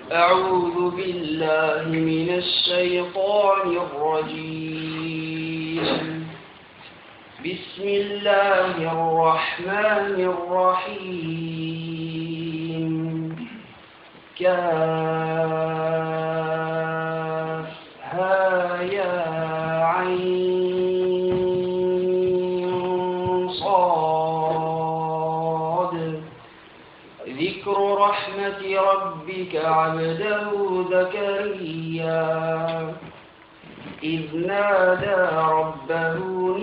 أعوذ بالله من الشيطان الرجيم. بسم الله الرحمن الرحيم. كافها يا عين صاد. ذكر رحمة ربك عبده زكريا إذ نادى ربه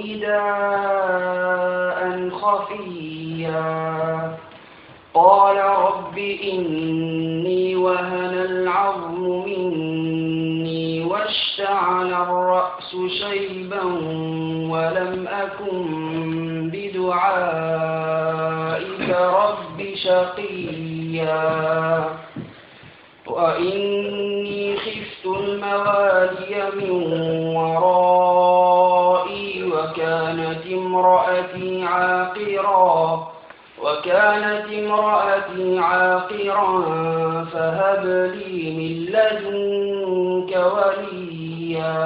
نداء خفيا قال رب إني وهن العظم مني واشتعل الرأس شيبا ولم أكن بدعائك رب شقيا وإني خفت الموالي من ورائي وكانت امرأتي عاقرا فهب لي من لدنك وليا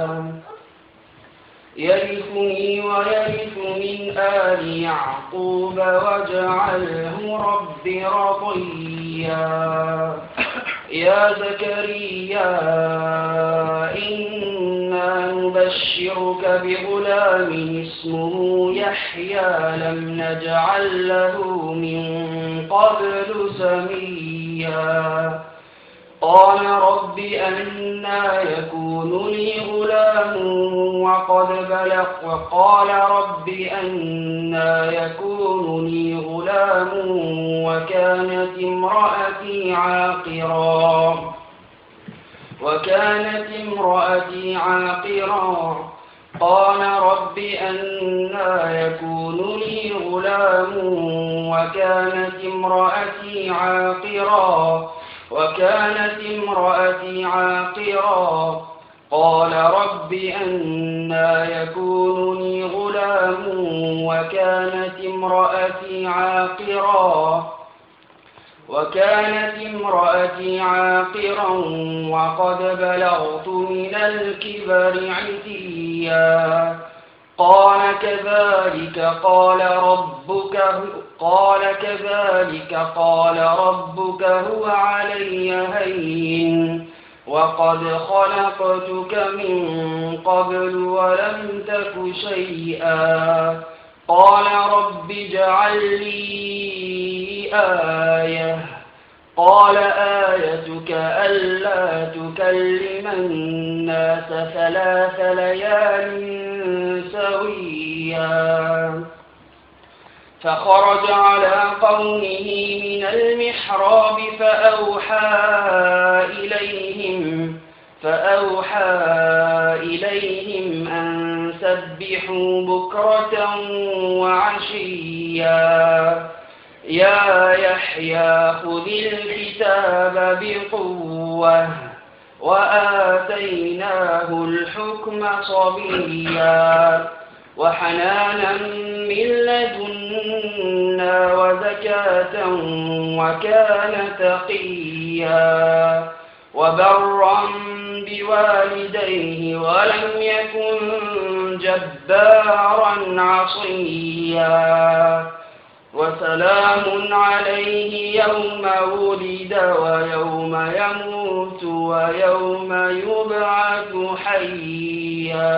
يرثني ويرث من آل يعقوب واجعله رب رضيا يا زكريا إنا نبشرك بغلام اسمه يحيى لم نجعل له من قبل سميا قال رب أنى يكون لي غلام وقد وكانت امرأتي عاقرا قال رب أنى يكون لي غلام وكانت امرأتي عاقرا قال رب أنى يكون لي غلام وكانت امرأتي عاقرا وقد بلغت من الكبر عتيا قال كذلك قال ربك هو علي هين وقد خلقتك من قبل ولم تك شيئا قال رب اجعل لي آية قال آيتك ألا تكلم الناس 3 ليال سويا فخرج على قومه من المحراب فأوحى إليهم أن سبحوا بكرة وعشيا يا يحيى خذ الكتاب بقوة وآتيناه الحكم صبيا وحنانا من لدنا وزكاة وكان تقيا وبرا بوالديه ولم يكن جبارا عصيا وسلام عليه يوم ولد ويوم يموت ويوم يبعث حيا.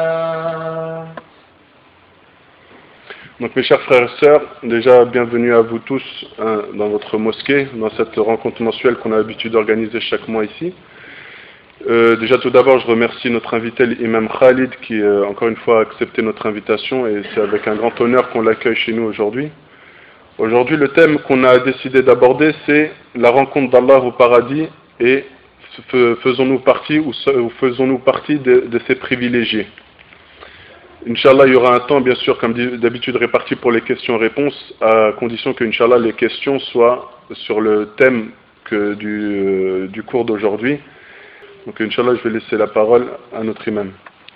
Donc mes chers frères et sœurs, déjà bienvenue à vous tous dans votre mosquée, dans cette rencontre mensuelle qu'on a l'habitude d'organiser chaque mois ici. Déjà tout d'abord je remercie notre invité l'imam Khalid qui encore une fois a accepté notre invitation et c'est avec un grand honneur qu'on l'accueille chez nous aujourd'hui. Aujourd'hui le thème qu'on a décidé d'aborder c'est la rencontre d'Allah au paradis et faisons-nous partie de ces privilégiés. Inch'Allah, il y aura un temps, bien sûr, comme d'habitude, réparti pour les questions-réponses, à condition que, Inch'Allah, les questions soient sur le thème du cours d'aujourd'hui. Donc, Inch'Allah, je vais laisser la parole à notre imam.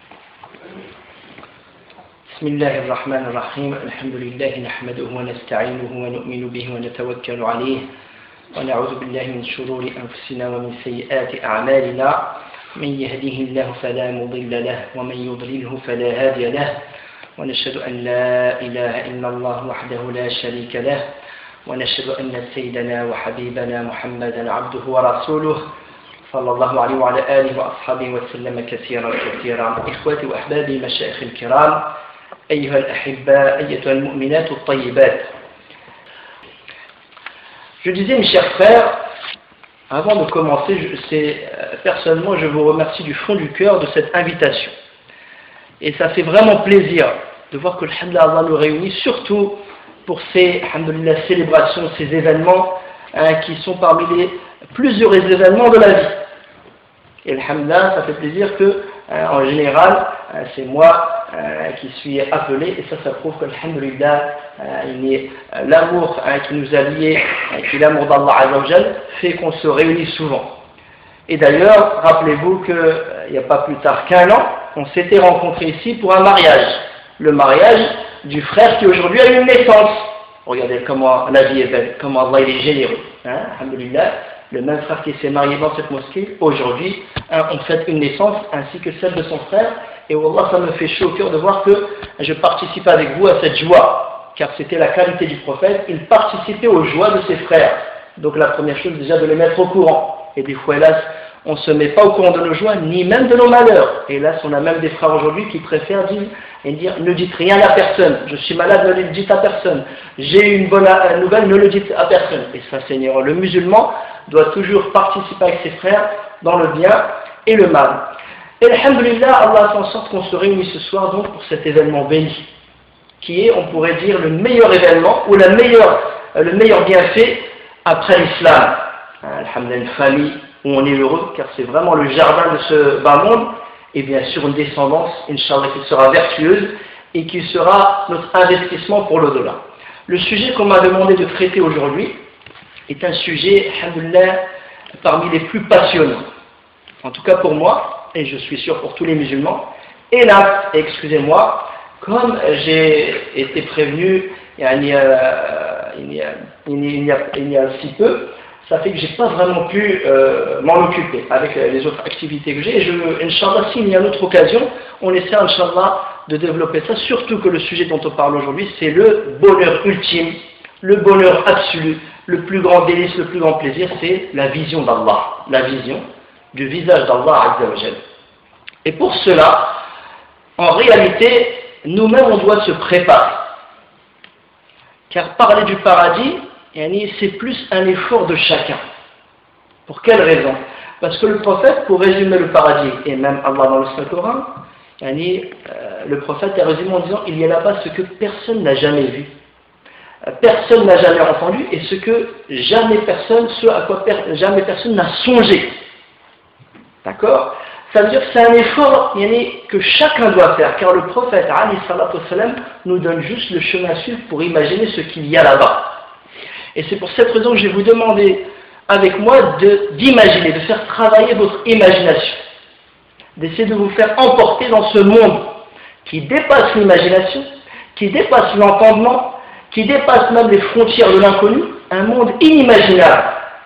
Bismillah ar-Rahman ar-Rahim. Alhamdulillah, nahmaduhu wa nasta'inu wa nu'minu bihi wa natawakkalu alayhi. ونعوذ بالله من شرور أنفسنا ومن سيئات أعمالنا من يهده الله فلا مضل له ومن يضلله فلا هادي له ونشهد أن لا إله إلا الله وحده لا شريك له ونشهد أن سيدنا وحبيبنا محمدا عبده ورسوله صلى الله عليه وعلى آله وأصحابه وسلم كثيرا كثيرا. إخوتي وأحبابي مشايخ الكرام أيها الأحباء أيتها المؤمنات الطيبات. Je disais, mes chers frères, avant de commencer, personnellement, je vous remercie du fond du cœur de cette invitation. Et ça fait vraiment plaisir de voir que Allah nous réunit, surtout pour ces célébrations, ces événements qui sont parmi les plus heureux événements de la vie. Et alhamdoulilah, ça fait plaisir que, en général, c'est moi qui suis appelé, et ça prouve que alhamdoulilah, l'amour qui nous a liés, qui est l'amour d'Allah Azzawajal, fait qu'on se réunit souvent. Et d'ailleurs, rappelez-vous qu'il n'y a pas plus tard qu'1 an, on s'était rencontrés ici pour un mariage. Le mariage du frère qui aujourd'hui a eu une naissance. Regardez comment la vie est belle, comment Allah il est généreux. Alhamdoulilah, le même frère qui s'est marié dans cette mosquée, aujourd'hui, on fête une naissance ainsi que celle de son frère. Et Wallah, ça me fait chaud au cœur de voir que je participe avec vous à cette joie, car c'était la qualité du prophète, il participait aux joies de ses frères. Donc la première chose déjà de les mettre au courant. Et des fois, hélas, on ne se met pas au courant de nos joies, ni même de nos malheurs. Et hélas, on a même des frères aujourd'hui qui préfèrent dire ne dites rien à personne. Je suis malade, ne le dites à personne. J'ai une bonne nouvelle, ne le dites à personne. Et ça, Seigneur, le musulman doit toujours participer avec ses frères dans le bien et le mal. Et alhamdoulilah, Allah a fait en sorte qu'on se réunit ce soir donc pour cet événement béni, qui est, on pourrait dire, le meilleur événement ou le meilleur bienfait après l'islam. Alhamdoulilah, une famille où on est heureux, car c'est vraiment le jardin de ce bas monde, et bien sûr une descendance, Inch'Allah, qui sera vertueuse et qui sera notre investissement pour l'au-delà. Le sujet qu'on m'a demandé de traiter aujourd'hui est un sujet, alhamdoulilah, parmi les plus passionnants. En tout cas pour moi, et je suis sûr pour tous les musulmans. Et là, excusez-moi, comme j'ai été prévenu il y a si peu, ça fait que je n'ai pas vraiment pu m'en occuper avec les autres activités que j'ai. Et Inch'Allah, s'il y a une autre occasion, on essaie, Inch'Allah, de développer ça, surtout que le sujet dont on parle aujourd'hui, c'est le bonheur ultime, le bonheur absolu, le plus grand délice, le plus grand plaisir, c'est la vision d'Allah, la vision du visage d'Allah Azzawajal. Et pour cela, en réalité, nous-mêmes on doit se préparer. Car parler du paradis, c'est plus un effort de chacun. Pour quelle raison? Parce que le prophète, pour résumer le paradis, et même Allah dans le Saint-Coran, le prophète a résumé en disant il y a là-bas ce que personne n'a jamais vu, personne n'a jamais entendu, et ce à quoi jamais personne n'a songé. D'accord? Ça veut dire que c'est un effort que chacun doit faire, car le prophète nous donne juste le chemin à suivre pour imaginer ce qu'il y a là-bas. Et c'est pour cette raison que je vais vous demander avec moi d'imaginer, de faire travailler votre imagination, d'essayer de vous faire emporter dans ce monde qui dépasse l'imagination, qui dépasse l'entendement, qui dépasse même les frontières de l'inconnu, un monde inimaginable.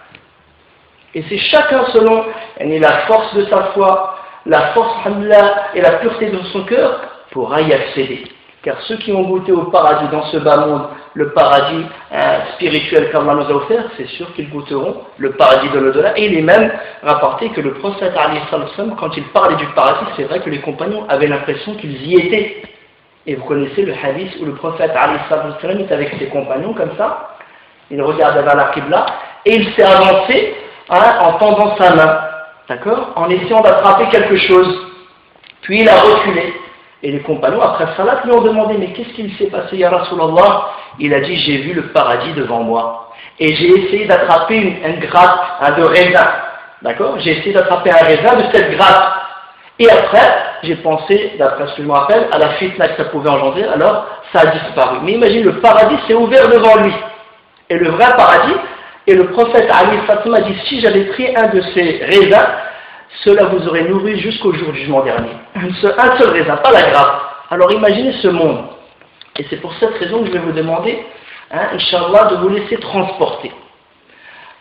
Et c'est chacun selon la force de sa foi, la force et la pureté de son cœur pourra y accéder. Car ceux qui ont goûté au paradis dans ce bas monde, le paradis spirituel qu'Allah nous a offert, c'est sûr qu'ils goûteront le paradis de l'au-delà. Et il est même rapporté que le prophète, quand il parlait du paradis, c'est vrai que les compagnons avaient l'impression qu'ils y étaient. Et vous connaissez le hadith où le prophète est avec ses compagnons comme ça, il regardait vers la Qibla et il s'est avancé en tendant sa main, d'accord, en essayant d'attraper quelque chose. Puis il a reculé. Et les compagnons, après salat, lui ont demandé mais qu'est-ce qu'il s'est passé, ya Rasulallah? Il a dit j'ai vu le paradis devant moi. Et j'ai essayé d'attraper une grappe de raisin. D'accord? J'ai essayé d'attraper un raisin de cette grappe. Et après, j'ai pensé, d'après ce que je me rappelle, à la fitna que ça pouvait engendrer, alors ça a disparu. Mais imagine, le paradis s'est ouvert devant lui. Et le vrai paradis, et le prophète Ali Fatima dit si j'avais pris un de ces raisins, cela vous aurait nourri jusqu'au jour du jugement dernier. Un seul raisin, pas la grappe. Alors imaginez ce monde. Et c'est pour cette raison que je vais vous demander, Inch'Allah, de vous laisser transporter.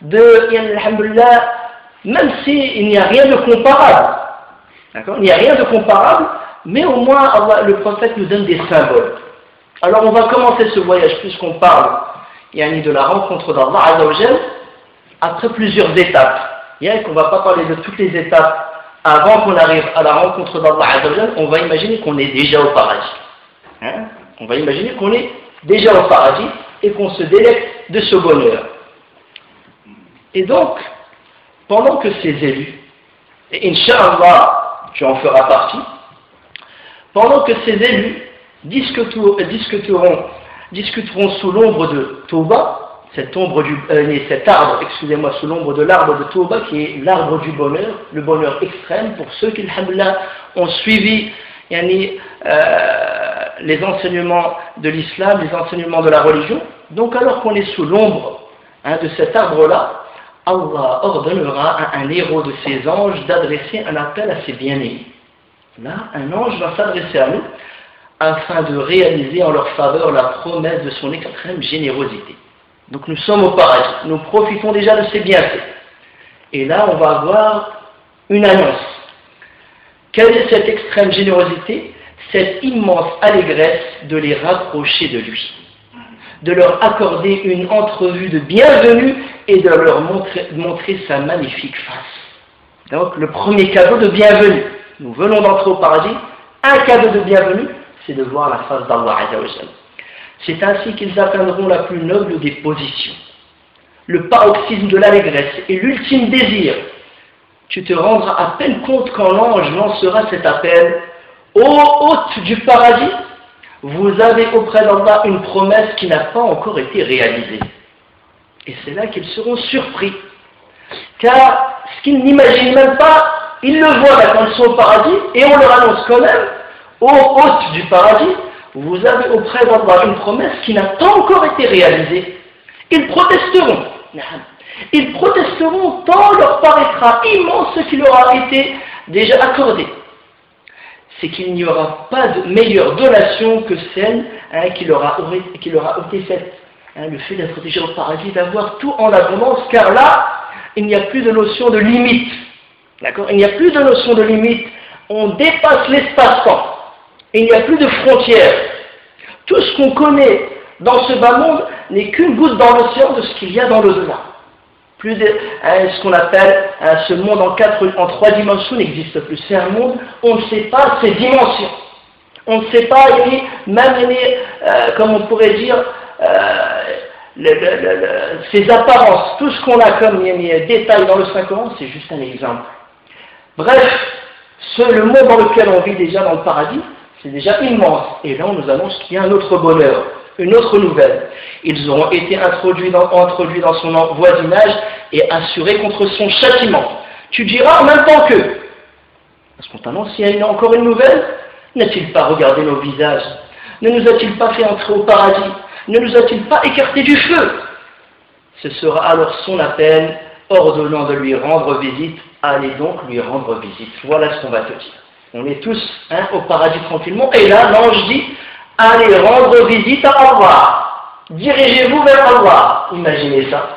alhamdoulilah, même s'il n'y a rien de comparable, d'accord, il n'y a rien de comparable, mais au moins le prophète nous donne des symboles. Alors on va commencer ce voyage, puisqu'on parle de la rencontre d'Allah Azza wa Jal, après plusieurs étapes. Qu'on ne va pas parler de toutes les étapes avant qu'on arrive à la rencontre d'Allah Azza wa Jal, on va imaginer qu'on est déjà au paradis. On va imaginer qu'on est déjà au paradis et qu'on se délecte de ce bonheur. Et donc, pendant que ces élus, et Inch'Allah, tu en feras partie, pendant que ces élus discuteront sous l'ombre de Tauba, cet arbre, excusez-moi, sous l'ombre de l'arbre de Tauba, qui est l'arbre du bonheur, le bonheur extrême, pour ceux qui, alhamdoulilah, ont suivi les enseignements de l'islam, les enseignements de la religion. Donc alors qu'on est sous l'ombre de cet arbre-là, Allah ordonnera à un héros de ses anges d'adresser un appel à ses bien-aimés. Là, un ange va s'adresser à nous afin de réaliser en leur faveur la promesse de son extrême générosité. Donc nous sommes au paradis, nous profitons déjà de ses bienfaits. Et là, on va avoir une annonce. Quelle est cette extrême générosité? Cette immense allégresse de les rapprocher de lui, de leur accorder une entrevue de bienvenue et de leur montrer sa magnifique face. Donc le premier cadeau de bienvenue, nous venons d'entrer au paradis, un cadeau de bienvenue, c'est de voir la face d'Allah Azza wa Jal. C'est ainsi qu'ils atteindront la plus noble des positions, le paroxysme de l'allégresse et l'ultime désir. Tu te rendras à peine compte quand l'ange lancera cet appel: ô hôtes du paradis, vous avez auprès d'Allah une promesse qui n'a pas encore été réalisée. Et c'est là qu'ils seront surpris, car ce qu'ils n'imaginent même pas, ils le voient quand ils sont au paradis, et on leur annonce quand même: ô hôtes du paradis, vous avez auprès d'Allah une promesse qui n'a pas encore été réalisée. Ils protesteront. Ils protesteront tant leur paraîtra immense ce qui leur a été déjà accordé. C'est qu'il n'y aura pas de meilleure donation que celle qui leur a été faite. Le fait d'être déjà au paradis, d'avoir tout en abondance, car là, il n'y a plus de notion de limite. D'accord ? Il n'y a plus de notion de limite. On dépasse l'espace-temps. Il n'y a plus de frontières. Tout ce qu'on connaît dans ce bas monde n'est qu'une goutte dans l'océan de ce qu'il y a dans l'au-delà. Ce qu'on appelle ce monde en 3 dimensions n'existe plus. C'est un monde, on ne sait pas ses dimensions. On ne sait pas, même comme on pourrait dire, ses apparences. Tout ce qu'on a comme détails dans le Saint-Coran, c'est juste un exemple. Bref, le monde dans lequel on vit déjà dans le paradis, c'est déjà immense. Et là, on nous annonce qu'il y a un autre bonheur, une autre nouvelle. Ils auront été introduits dans son voisinage et assurés contre son châtiment. Tu diras en même temps que, parce qu'on t'annonce qu'il y a encore une nouvelle, n'a-t-il pas regardé nos visages? Ne nous a-t-il pas fait entrer au paradis? Ne nous a-t-il pas écartés du feu? Ce sera alors son appel, ordonnant de lui rendre visite. Allez donc lui rendre visite. Voilà ce qu'on va te dire. On est tous au paradis tranquillement. Et là, l'ange dit: allez rendre visite à Allah. Dirigez-vous vers Allah. Imaginez ça.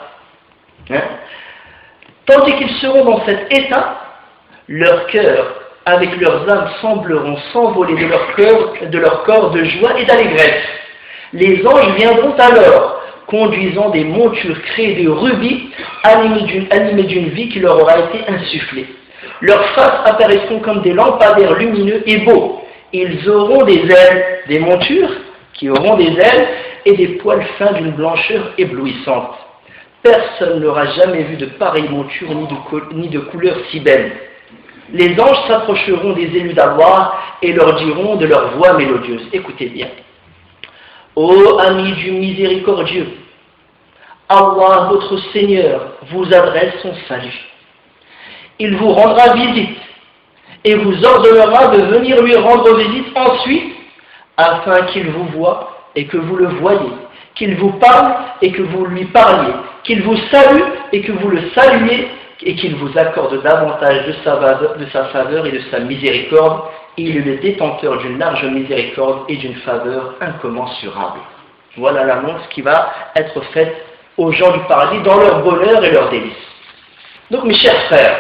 Tandis qu'ils seront dans cet état, leur cœur, avec leurs âmes, sembleront s'envoler de leur corps de joie et d'allégresse. Les anges viendront alors, conduisant des montures créées de rubis, animées d'une vie qui leur aura été insufflée. Leurs faces apparaîtront comme des lampadaires lumineux et beaux. Ils auront des ailes, des montures qui auront des ailes et des poils fins d'une blancheur éblouissante. Personne n'aura jamais vu de pareille monture ni de couleur si belle. Les anges s'approcheront des élus d'Allah et leur diront de leur voix mélodieuse: écoutez bien. Ô amis du miséricordieux, Allah, votre Seigneur, vous adresse son salut. Il vous rendra visite et vous ordonnera de venir lui rendre visite ensuite, afin qu'il vous voie et que vous le voyiez, qu'il vous parle et que vous lui parliez, qu'il vous salue et que vous le saluiez, et qu'il vous accorde davantage de sa faveur et de sa miséricorde. Il est le détenteur d'une large miséricorde et d'une faveur incommensurable. Voilà l'annonce qui va être faite aux gens du paradis dans leur bonheur et leurs délices. Donc mes chers frères,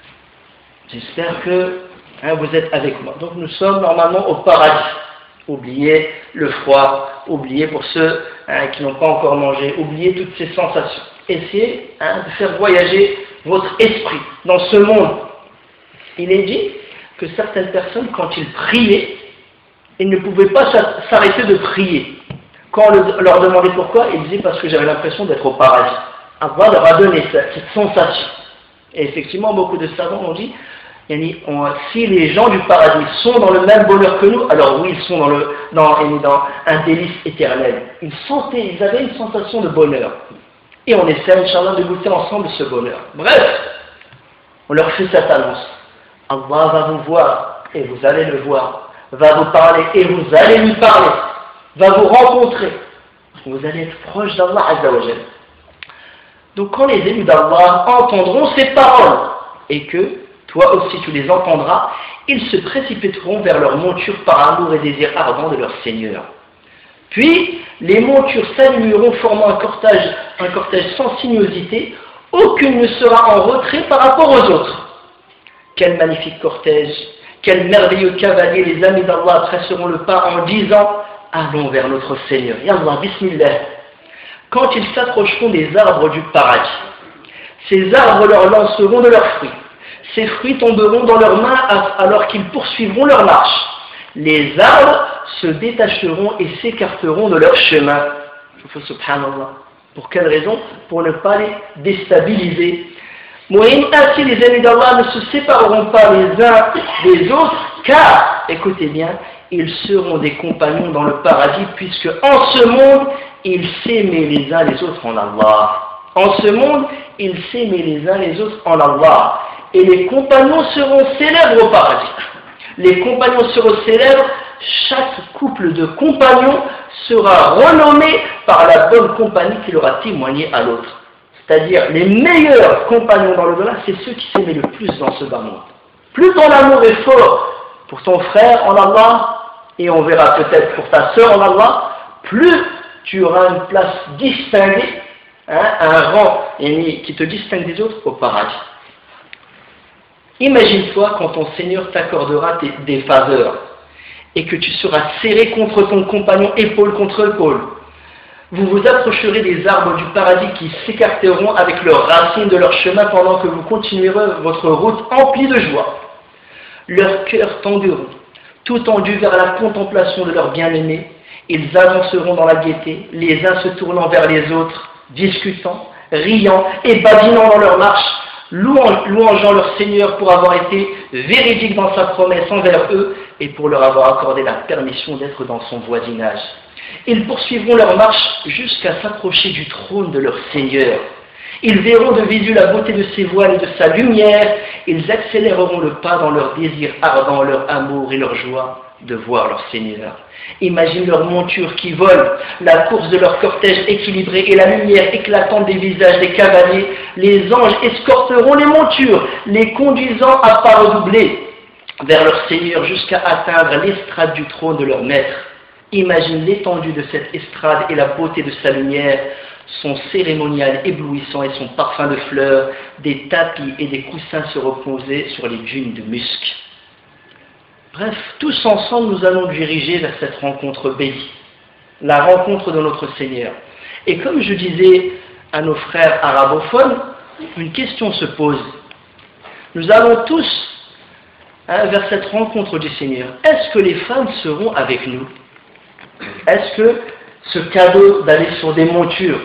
j'espère que vous êtes avec moi. Donc nous sommes normalement au paradis. Oubliez le froid, oubliez pour ceux qui n'ont pas encore mangé, oubliez toutes ces sensations. Essayez de faire voyager votre esprit dans ce monde. Il est dit que certaines personnes, quand ils priaient, ils ne pouvaient pas s'arrêter de prier. Quand on leur demandait pourquoi, ils disaient parce que j'avais l'impression d'être au paradis. Allah leur a donné cette sensation. Et effectivement, beaucoup de savants ont dit, si les gens du paradis sont dans le même bonheur que nous, alors oui, ils sont dans un délice éternel. Ils avaient une sensation de bonheur. Et on essaie, Inch'Allah, de goûter ensemble ce bonheur. Bref, on leur fait cette annonce. Allah va vous voir et vous allez le voir. Va vous parler et vous allez lui parler. Va vous rencontrer. Vous allez être proche d'Allah Azza wa Jal. Donc quand les élus d'Allah entendront ces paroles et que toi aussi tu les entendras, ils se précipiteront vers leur monture par amour et désir ardent de leur Seigneur. Puis les montures s'aligneront formant un cortège sans sinuosité, aucune ne sera en retrait par rapport aux autres. Quel magnifique cortège, quel merveilleux cavalier les amis d'Allah traceront le pas en disant « Allons vers notre Seigneur ». Yallah, bismillah. Quand ils s'approcheront des arbres du paradis, ces arbres leur lanceront de leurs fruits. Ces fruits tomberont dans leurs mains alors qu'ils poursuivront leur marche. Les arbres se détacheront et s'écarteront de leur chemin. Subhanallah. Pour quelle raison? Pour ne pas les déstabiliser. Ainsi les amis d'Allah ne se sépareront pas les uns des autres, car, écoutez bien, ils seront des compagnons dans le paradis, puisque en ce monde, ils s'aimaient les uns les autres en Allah. En ce monde, ils s'aimaient les uns les autres en Allah. Et les compagnons seront célèbres au paradis. Les compagnons seront célèbres, chaque couple de compagnons sera renommé par la bonne compagnie qu'il aura témoigné à l'autre. C'est-à-dire, les meilleurs compagnons dans le delà, c'est ceux qui s'aimaient le plus dans ce bas monde. Plus ton amour est fort pour ton frère en Allah, et on verra peut-être pour ta sœur en Allah, plus tu auras une place distinguée, un rang qui te distingue des autres au paradis. Imagine-toi quand ton Seigneur t'accordera des faveurs et que tu seras serré contre ton compagnon épaule contre épaule. Vous vous approcherez des arbres du paradis qui s'écarteront avec leurs racines de leur chemin pendant que vous continuerez votre route emplie de joie. Leurs cœurs tangueront, tout tendus vers la contemplation de leur bien-aimé. Ils avanceront dans la gaieté, les uns se tournant vers les autres, discutant, riant et badinant dans leur marche, louangeant leur Seigneur pour avoir été véridique dans sa promesse envers eux et pour leur avoir accordé la permission d'être dans son voisinage. Ils poursuivront leur marche jusqu'à s'approcher du trône de leur Seigneur. Ils verront de visu la beauté de ses voiles et de sa lumière. Ils accéléreront le pas dans leur désir ardent, leur amour et leur joie de voir leur Seigneur. Imagine leur monture qui vole, la course de leur cortège équilibré et la lumière éclatante des visages des cavaliers. Les anges escorteront les montures, les conduisant à pas redoublés vers leur Seigneur jusqu'à atteindre l'estrade du trône de leur maître. Imagine l'étendue de cette estrade et la beauté de sa lumière, son cérémonial éblouissant et son parfum de fleurs, des tapis et des coussins se reposer sur les dunes de musc. Bref, tous ensemble nous allons nous diriger vers cette rencontre bénie, la rencontre de notre Seigneur. Et comme je disais à nos frères arabophones, une question se pose. Nous allons tous vers cette rencontre du Seigneur. Est-ce que les femmes seront avec nous? Est-ce que ce cadeau d'aller sur des montures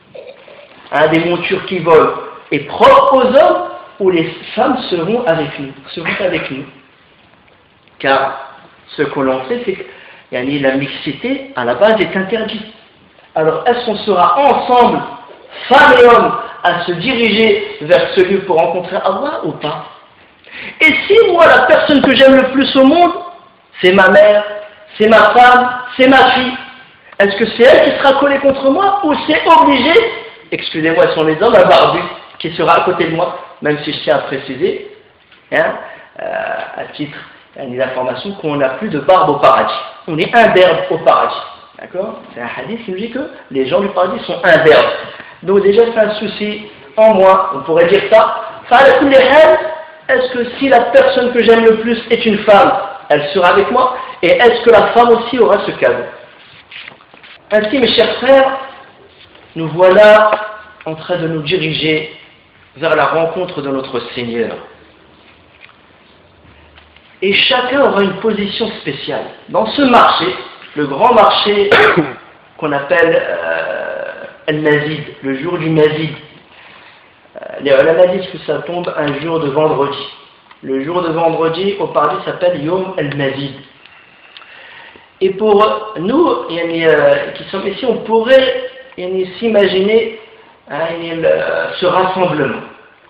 qui volent, est propre aux hommes ou les femmes seront avec nous? Car ce que l'on sait, c'est que la mixité à la base est interdite. Alors est-ce qu'on sera ensemble, femmes et hommes, à se diriger vers ce lieu pour rencontrer Allah ou pas? Et si moi, la personne que j'aime le plus au monde, c'est ma mère, c'est ma femme, c'est ma fille, est-ce que c'est elle qui sera collée contre moi ou c'est obligé, excusez-moi, ce sont les hommes, un barbu qui sera à côté de moi, même si je tiens à préciser, à titre d'information, qu'on n'a plus de barbe au paradis. On est imberbe au paradis. D'accord? C'est un hadith qui nous dit que les gens du paradis sont imberbes. Donc déjà c'est un souci en moi, on pourrait dire ça. Est-ce que si la personne que j'aime le plus est une femme, elle sera avec moi? Et est-ce que la femme aussi aura ce cadeau? Ainsi, mes chers frères, nous voilà en train de nous diriger vers la rencontre de notre Seigneur. Et chacun aura une position spéciale. Dans ce marché, le grand marché qu'on appelle Al-Mazid, le jour du Mazid, les ulama disent que ça tombe un jour de vendredi. Le jour de vendredi au paradis s'appelle Yom Al-Mazid. Et pour nous, qui sommes ici, on pourrait s'imaginer ce rassemblement.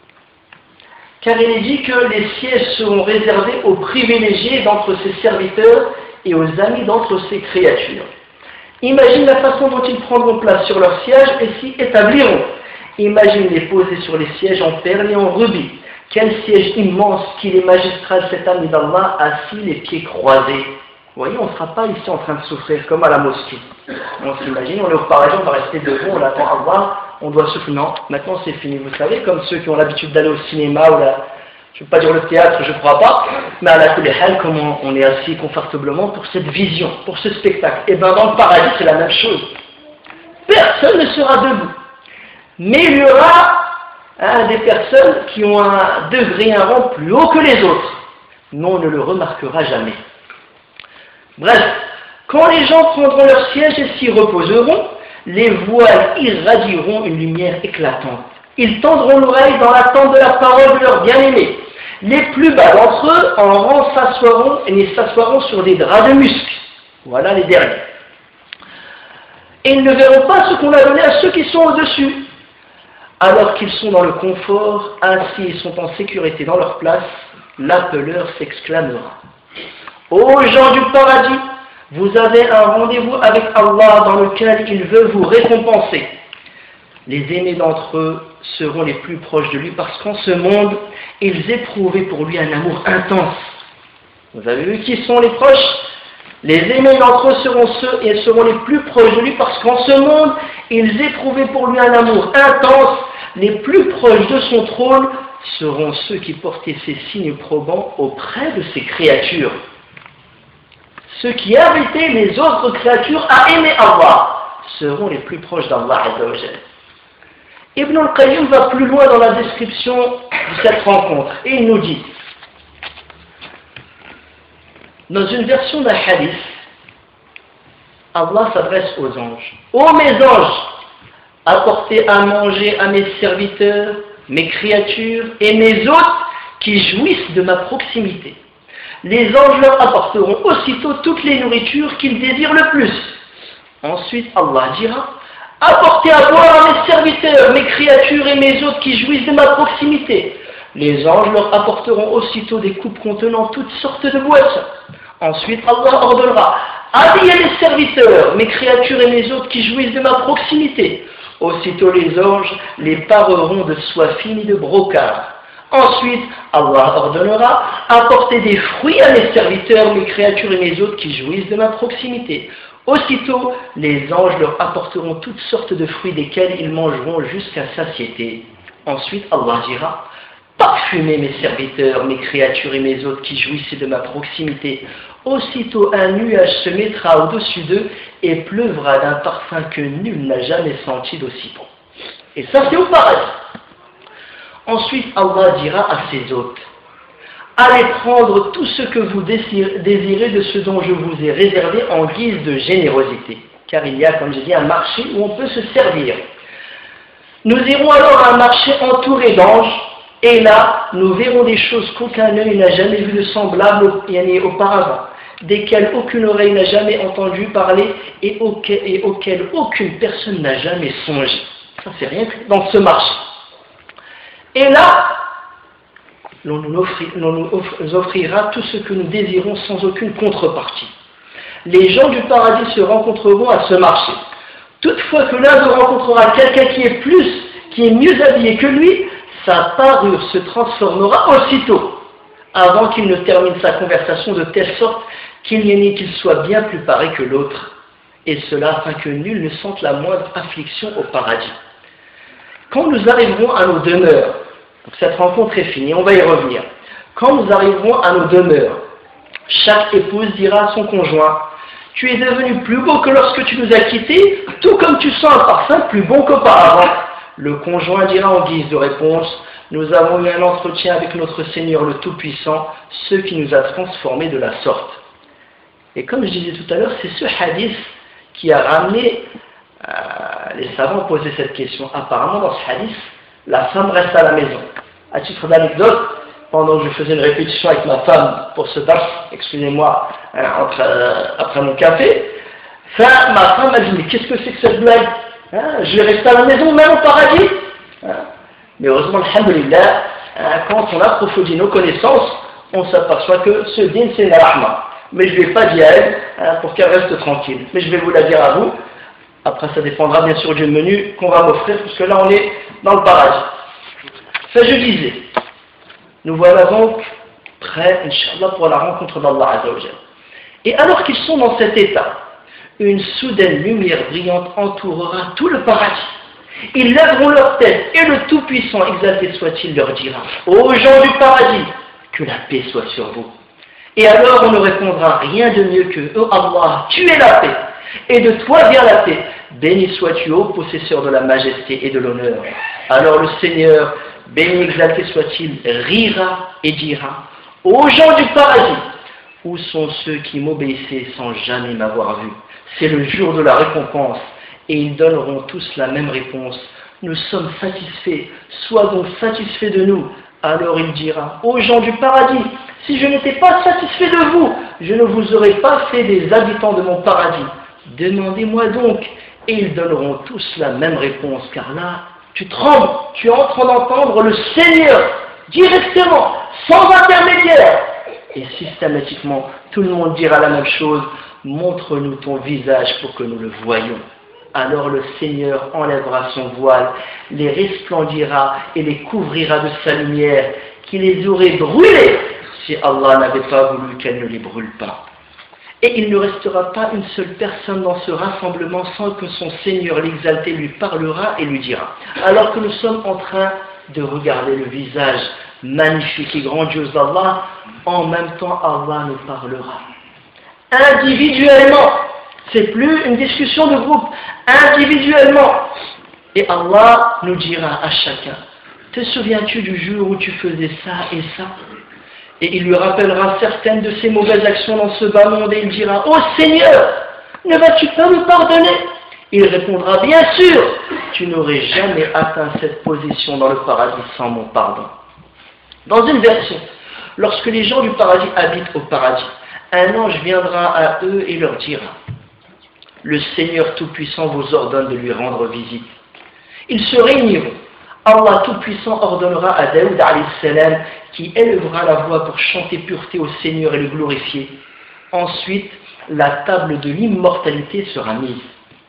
Car il est dit que les sièges seront réservés aux privilégiés d'entre ses serviteurs et aux amis d'entre ses créatures. Imagine la façon dont ils prendront place sur leurs sièges et s'y établiront. Imagine les poser sur les sièges en perles et en rubis. Quel siège immense qu'il est magistral cet ami d'Allah, assis les pieds croisés. Vous voyez, on ne sera pas ici en train de souffrir comme à la mosquée. On s'imagine, on est au paradis, on va rester debout, on attend Allah, on doit souffler. Non, maintenant c'est fini. Vous savez, comme ceux qui ont l'habitude d'aller au cinéma ou je ne veux pas dire le théâtre, je ne crois pas, mais à la Kulihal, comment on est assis confortablement pour cette vision, pour ce spectacle. Et bien dans le paradis, c'est la même chose. Personne ne sera debout. Mais il y aura des personnes qui ont un degré, un rang plus haut que les autres. Mais on ne le remarquera jamais. Bref, quand les gens prendront leur siège et s'y reposeront, les voiles irradieront une lumière éclatante. Ils tendront l'oreille dans l'attente de la parole de leur bien-aimé. Les plus bas d'entre eux en rang s'assoiront sur des draps de musc. Voilà les derniers. Et ils ne verront pas ce qu'on a donné à ceux qui sont au-dessus. Alors qu'ils sont dans le confort, ainsi ils sont en sécurité dans leur place, l'appeleur s'exclamera. Ô gens du paradis, vous avez un rendez-vous avec Allah dans lequel il veut vous récompenser. Les aimés d'entre eux seront les plus proches de lui parce qu'en ce monde, ils éprouvaient pour lui un amour intense. Vous avez vu qui sont les proches? Les aimés d'entre eux seront ceux et seront les plus proches de lui parce qu'en ce monde, ils éprouvaient pour lui un amour intense. Les plus proches de son trône seront ceux qui portaient ces signes probants auprès de ses créatures. Ceux qui invitaient les autres créatures à aimer Allah seront les plus proches d'Allah Azza wa Jalla. Ibn al-Qayyim va plus loin dans la description de cette rencontre et il nous dit, dans une version d'un hadith, Allah s'adresse aux anges. Ô mes anges, apportez à manger à mes serviteurs, mes créatures et mes hôtes qui jouissent de ma proximité. Les anges leur apporteront aussitôt toutes les nourritures qu'ils désirent le plus. Ensuite, Allah dira, apportez à boire à mes serviteurs, mes créatures et mes hôtes qui jouissent de ma proximité. Les anges leur apporteront aussitôt des coupes contenant toutes sortes de boissons. Ensuite, Allah ordonnera, habillez les serviteurs, mes créatures et mes hôtes qui jouissent de ma proximité. Aussitôt les anges les pareront de soie fine et de brocart. Ensuite, Allah ordonnera, apportez des fruits à mes serviteurs, mes créatures et mes hôtes qui jouissent de ma proximité. Aussitôt, les anges leur apporteront toutes sortes de fruits desquels ils mangeront jusqu'à satiété. Ensuite, Allah dira, parfumez mes serviteurs, mes créatures et mes hôtes qui jouissent de ma proximité. Aussitôt, un nuage se mettra au-dessus d'eux et pleuvra d'un parfum que nul n'a jamais senti d'aussi bon. Et ça, c'est au paradis. Ensuite, Allah dira à ses hôtes, allez prendre tout ce que vous désirez de ce dont je vous ai réservé en guise de générosité. Car il y a, comme je dis, un marché où on peut se servir. Nous irons alors à un marché entouré d'anges, et là, nous verrons des choses qu'aucun œil n'a jamais vues de semblables auparavant, desquelles aucune oreille n'a jamais entendu parler et auxquelles aucune personne n'a jamais songé. Ça, c'est rien que dans ce marché. Et là, l'on nous offrira tout ce que nous désirons sans aucune contrepartie. Les gens du paradis se rencontreront à ce marché. Toutefois que l'un d'eux rencontrera quelqu'un qui est mieux habillé que lui, sa parure se transformera aussitôt, avant qu'il ne termine sa conversation de telle sorte qu'il n'y en ait qu'il soit bien plus paré que l'autre, et cela afin que nul ne sente la moindre affliction au paradis. Quand nous arriverons à nos demeures, donc cette rencontre est finie, on va y revenir. Quand nous arriverons à nos demeures, chaque épouse dira à son conjoint: tu es devenu plus beau que lorsque tu nous as quittés, tout comme tu sens un parfum plus bon qu'auparavant. Le conjoint dira en guise de réponse: nous avons eu un entretien avec notre Seigneur le Tout-Puissant, ce qui nous a transformés de la sorte. Et comme je disais tout à l'heure, c'est ce hadith qui a ramené, les savants posaient cette question. Apparemment, dans ce hadith, la femme reste à la maison. À titre d'anecdote, pendant que je faisais une répétition avec ma femme pour ce dars, excusez-moi, après mon café, ma femme m'a dit: mais qu'est-ce que c'est que cette blague, je vais rester à la maison, même au paradis. Mais heureusement, alhamdoulilah, quand on approfondit nos connaissances, on s'aperçoit que ce dîn, c'est la rahma. Mais je ne vais pas dire à elle pour qu'elle reste tranquille. Mais je vais vous la dire à vous. Après, ça dépendra bien sûr du menu qu'on va m'offrir, puisque là, on est dans le paradis. Ça, je disais. Nous voilà donc prêts, Inch'Allah, pour la rencontre d'Allah Azza wa Jalla. Et alors qu'ils sont dans cet état, une soudaine lumière brillante entourera tout le paradis. Ils lèveront leur tête et le Tout-Puissant, exalté soit-il, leur dira: ô gens du paradis, que la paix soit sur vous. Et alors on ne répondra rien de mieux que: ô Allah, tu es la paix, et de toi vient la paix. Béni sois-tu, ô possesseur de la majesté et de l'honneur. Alors le Seigneur, béni exalté soit-il, rira et dira: ô gens du paradis, où sont ceux qui m'obéissaient sans jamais m'avoir vu? C'est le jour de la récompense. Et ils donneront tous la même réponse: nous sommes satisfaits, sois donc satisfaits de nous. Alors il dira: ô gens du paradis, si je n'étais pas satisfait de vous, je ne vous aurais pas fait des habitants de mon paradis. Demandez-moi donc. Et ils donneront tous la même réponse, car là, tu trembles, tu es en train d'entendre le Seigneur directement, sans intermédiaire. Et systématiquement, tout le monde dira la même chose: montre-nous ton visage pour que nous le voyions. Alors le Seigneur enlèvera son voile, les resplendira et les couvrira de sa lumière, qui les aurait brûlés si Allah n'avait pas voulu qu'elle ne les brûle pas. Et il ne restera pas une seule personne dans ce rassemblement sans que son Seigneur l'exalté lui parlera et lui dira. Alors que nous sommes en train de regarder le visage magnifique et grandiose d'Allah, en même temps Allah nous parlera. Individuellement, c'est plus une discussion de groupe, individuellement. Et Allah nous dira à chacun: te souviens-tu du jour où tu faisais ça et ça? Et il lui rappellera certaines de ses mauvaises actions dans ce bas monde et il dira: ô Seigneur, ne vas-tu pas me pardonner? Il répondra: bien sûr, tu n'aurais jamais atteint cette position dans le paradis sans mon pardon. Dans une version, lorsque les gens du paradis habitent au paradis, un ange viendra à eux et leur dira: le Seigneur Tout-Puissant vous ordonne de lui rendre visite. Ils se réuniront. Allah Tout-Puissant ordonnera à Daoud alayhi salam, qui élèvera la voix pour chanter pureté au Seigneur et le glorifier. Ensuite, la table de l'immortalité sera mise.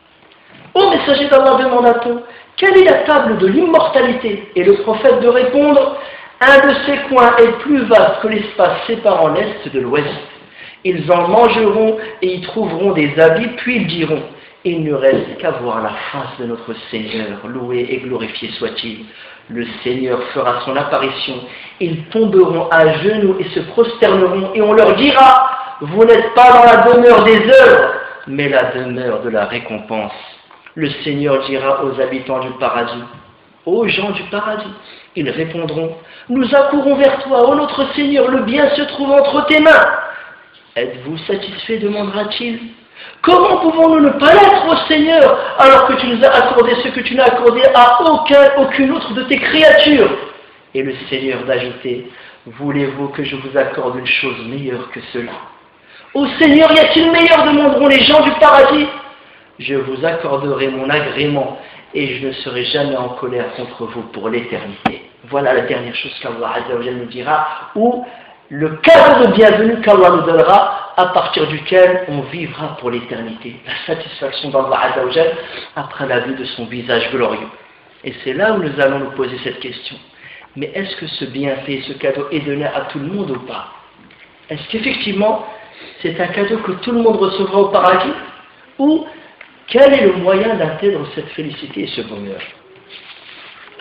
Ô messager d'Allah, demanda-t-on, quelle est la table de l'immortalité? Et le prophète de répondre: un de ces coins est plus vaste que l'espace séparant l'est de l'ouest. Ils en mangeront et y trouveront des habits, puis ils diront: il ne reste qu'à voir la face de notre Seigneur, loué et glorifié soit-il. Le Seigneur fera son apparition, ils tomberont à genoux et se prosterneront, et on leur dira: vous n'êtes pas dans la demeure des œuvres, mais la demeure de la récompense. Le Seigneur dira aux habitants du paradis: ô gens du paradis, ils répondront: nous accourons vers toi, ô notre Seigneur, le bien se trouve entre tes mains. Êtes-vous satisfait, demandera-t-il? Comment pouvons-nous ne pas l'être, ô Seigneur, alors que tu nous as accordé ce que tu n'as accordé à aucune autre de tes créatures? Et le Seigneur d'ajouter: voulez-vous que je vous accorde une chose meilleure que cela? Ô Seigneur, y a-t-il meilleur, demanderont les gens du paradis? Je vous accorderai mon agrément et je ne serai jamais en colère contre vous pour l'éternité. Voilà la dernière chose qu'Allah Azza wa Jalla nous dira, ou le cadeau de bienvenue qu'Allah nous donnera, à partir duquel on vivra pour l'éternité. La satisfaction d'Allah Azza wa Jalla après la vue de son visage glorieux. Et c'est là où nous allons nous poser cette question. Mais est-ce que ce bienfait, ce cadeau est donné à tout le monde ou pas? Est-ce qu'effectivement c'est un cadeau que tout le monde recevra au paradis? Ou quel est le moyen d'atteindre cette félicité et ce bonheur?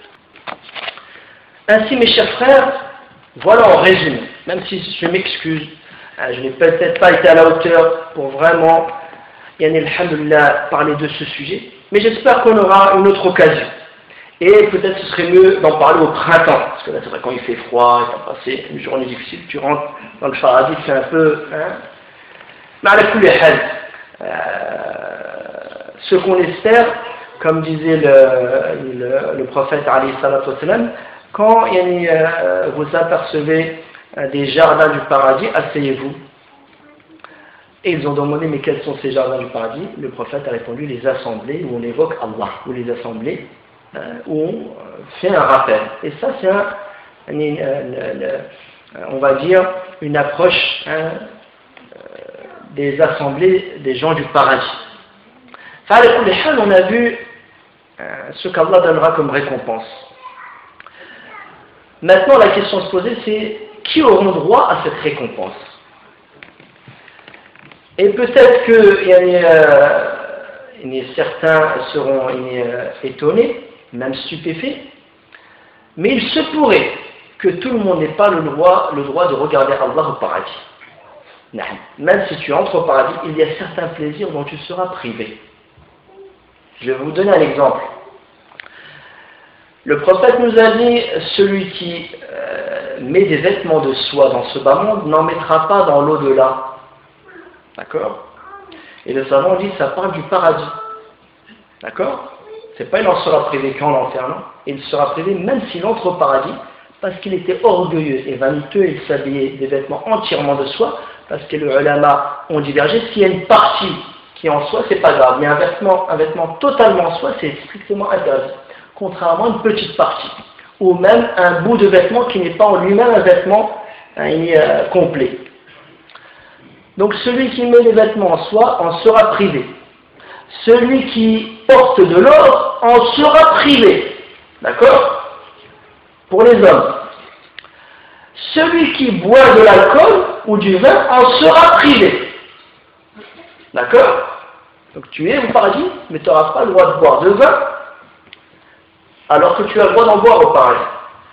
Ainsi, mes chers frères, voilà en résumé, même si je m'excuse, je n'ai peut-être pas été à la hauteur pour vraiment, alhamdoulilah, parler de ce sujet, mais j'espère qu'on aura une autre occasion. Et peut-être ce serait mieux d'en parler au printemps, parce que là c'est vrai quand il fait froid, tu as passé une journée difficile, tu rentres dans le paradis, c'est un peu... Mais à la coulée, ce qu'on espère, comme disait le prophète alayhi salatu wassalam, quand vous apercevez des jardins du paradis, asseyez-vous. Et ils ont demandé, mais quels sont ces jardins du paradis? Le prophète a répondu, les assemblées où on évoque Allah, ou les assemblées où on fait un rappel. Et ça, c'est on va dire, une approche des assemblées des gens du paradis. On a vu ce qu'Allah donnera comme récompense. Maintenant, la question à se poser, c'est qui auront droit à cette récompense? Et peut-être que certains seront étonnés, même stupéfaits, mais il se pourrait que tout le monde n'ait pas le droit de regarder Allah au paradis. Même si tu entres au paradis, il y a certains plaisirs dont tu seras privé. Je vais vous donner un exemple. Le prophète nous a dit, celui qui met des vêtements de soie dans ce bas monde n'en mettra pas dans l'au-delà. D'accord? Et le savant dit, ça parle du paradis. D'accord? C'est pas il en sera privé qu'en l'enfer, non? Il sera privé même s'il entre au paradis, parce qu'il était orgueilleux et vaniteux, il s'habillait des vêtements entièrement de soie, parce que les ulama ont divergé. S'il y a une partie qui est en soie, c'est pas grave, mais un vêtement totalement en soie, c'est strictement interdit, contrairement à une petite partie, ou même un bout de vêtement qui n'est pas en lui-même un vêtement complet. Donc celui qui met les vêtements en soie en sera privé. Celui qui porte de l'or en sera privé. D'accord? Pour les hommes. Celui qui boit de l'alcool ou du vin en sera privé. D'accord? Donc tu es au paradis, mais tu n'auras pas le droit de boire de vin, alors que tu as le droit d'en boire au paradis.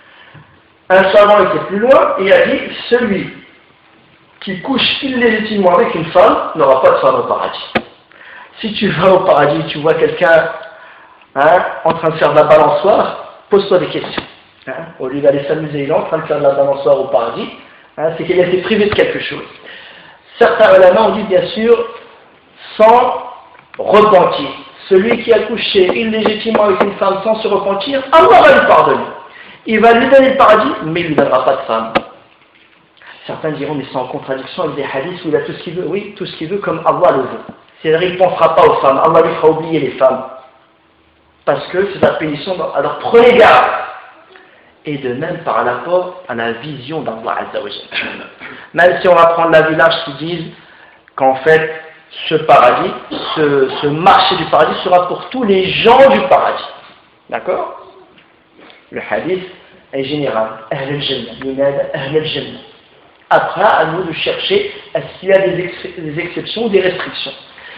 Un savant était plus loin et a dit, celui qui couche illégitimement avec une femme n'aura pas de femme au paradis. Si tu vas au paradis, tu vois quelqu'un en train de faire de la balançoire, pose-toi des questions. Au lieu d'aller s'amuser, il est en train de faire de la balançoire au paradis, c'est qu'il a été privé de quelque chose. Certains ulama ont dit bien sûr, sans repentir. Celui qui a couché illégitimement avec une femme sans se repentir, Allah va lui pardonner. Il va lui donner le paradis, mais il ne lui donnera pas de femme. Certains diront, mais c'est en contradiction avec des hadiths où il a tout ce qu'il veut. Oui, tout ce qu'il veut comme Allah le veut. C'est-à-dire qu'il ne pensera pas aux femmes, Allah lui fera oublier les femmes. Parce que c'est la punition, alors prenez garde. Et de même par rapport à la vision d'Allah Azza wa Jalla. Même si on va prendre la village qui disent qu'en fait, ce paradis, ce marché du paradis sera pour tous les gens du paradis. D'accord? Le hadith est général. Ahl al-Jannah, l'unad Ahl al-Jannah. Après, à nous de chercher est-ce qu'il y a des exceptions ou des restrictions.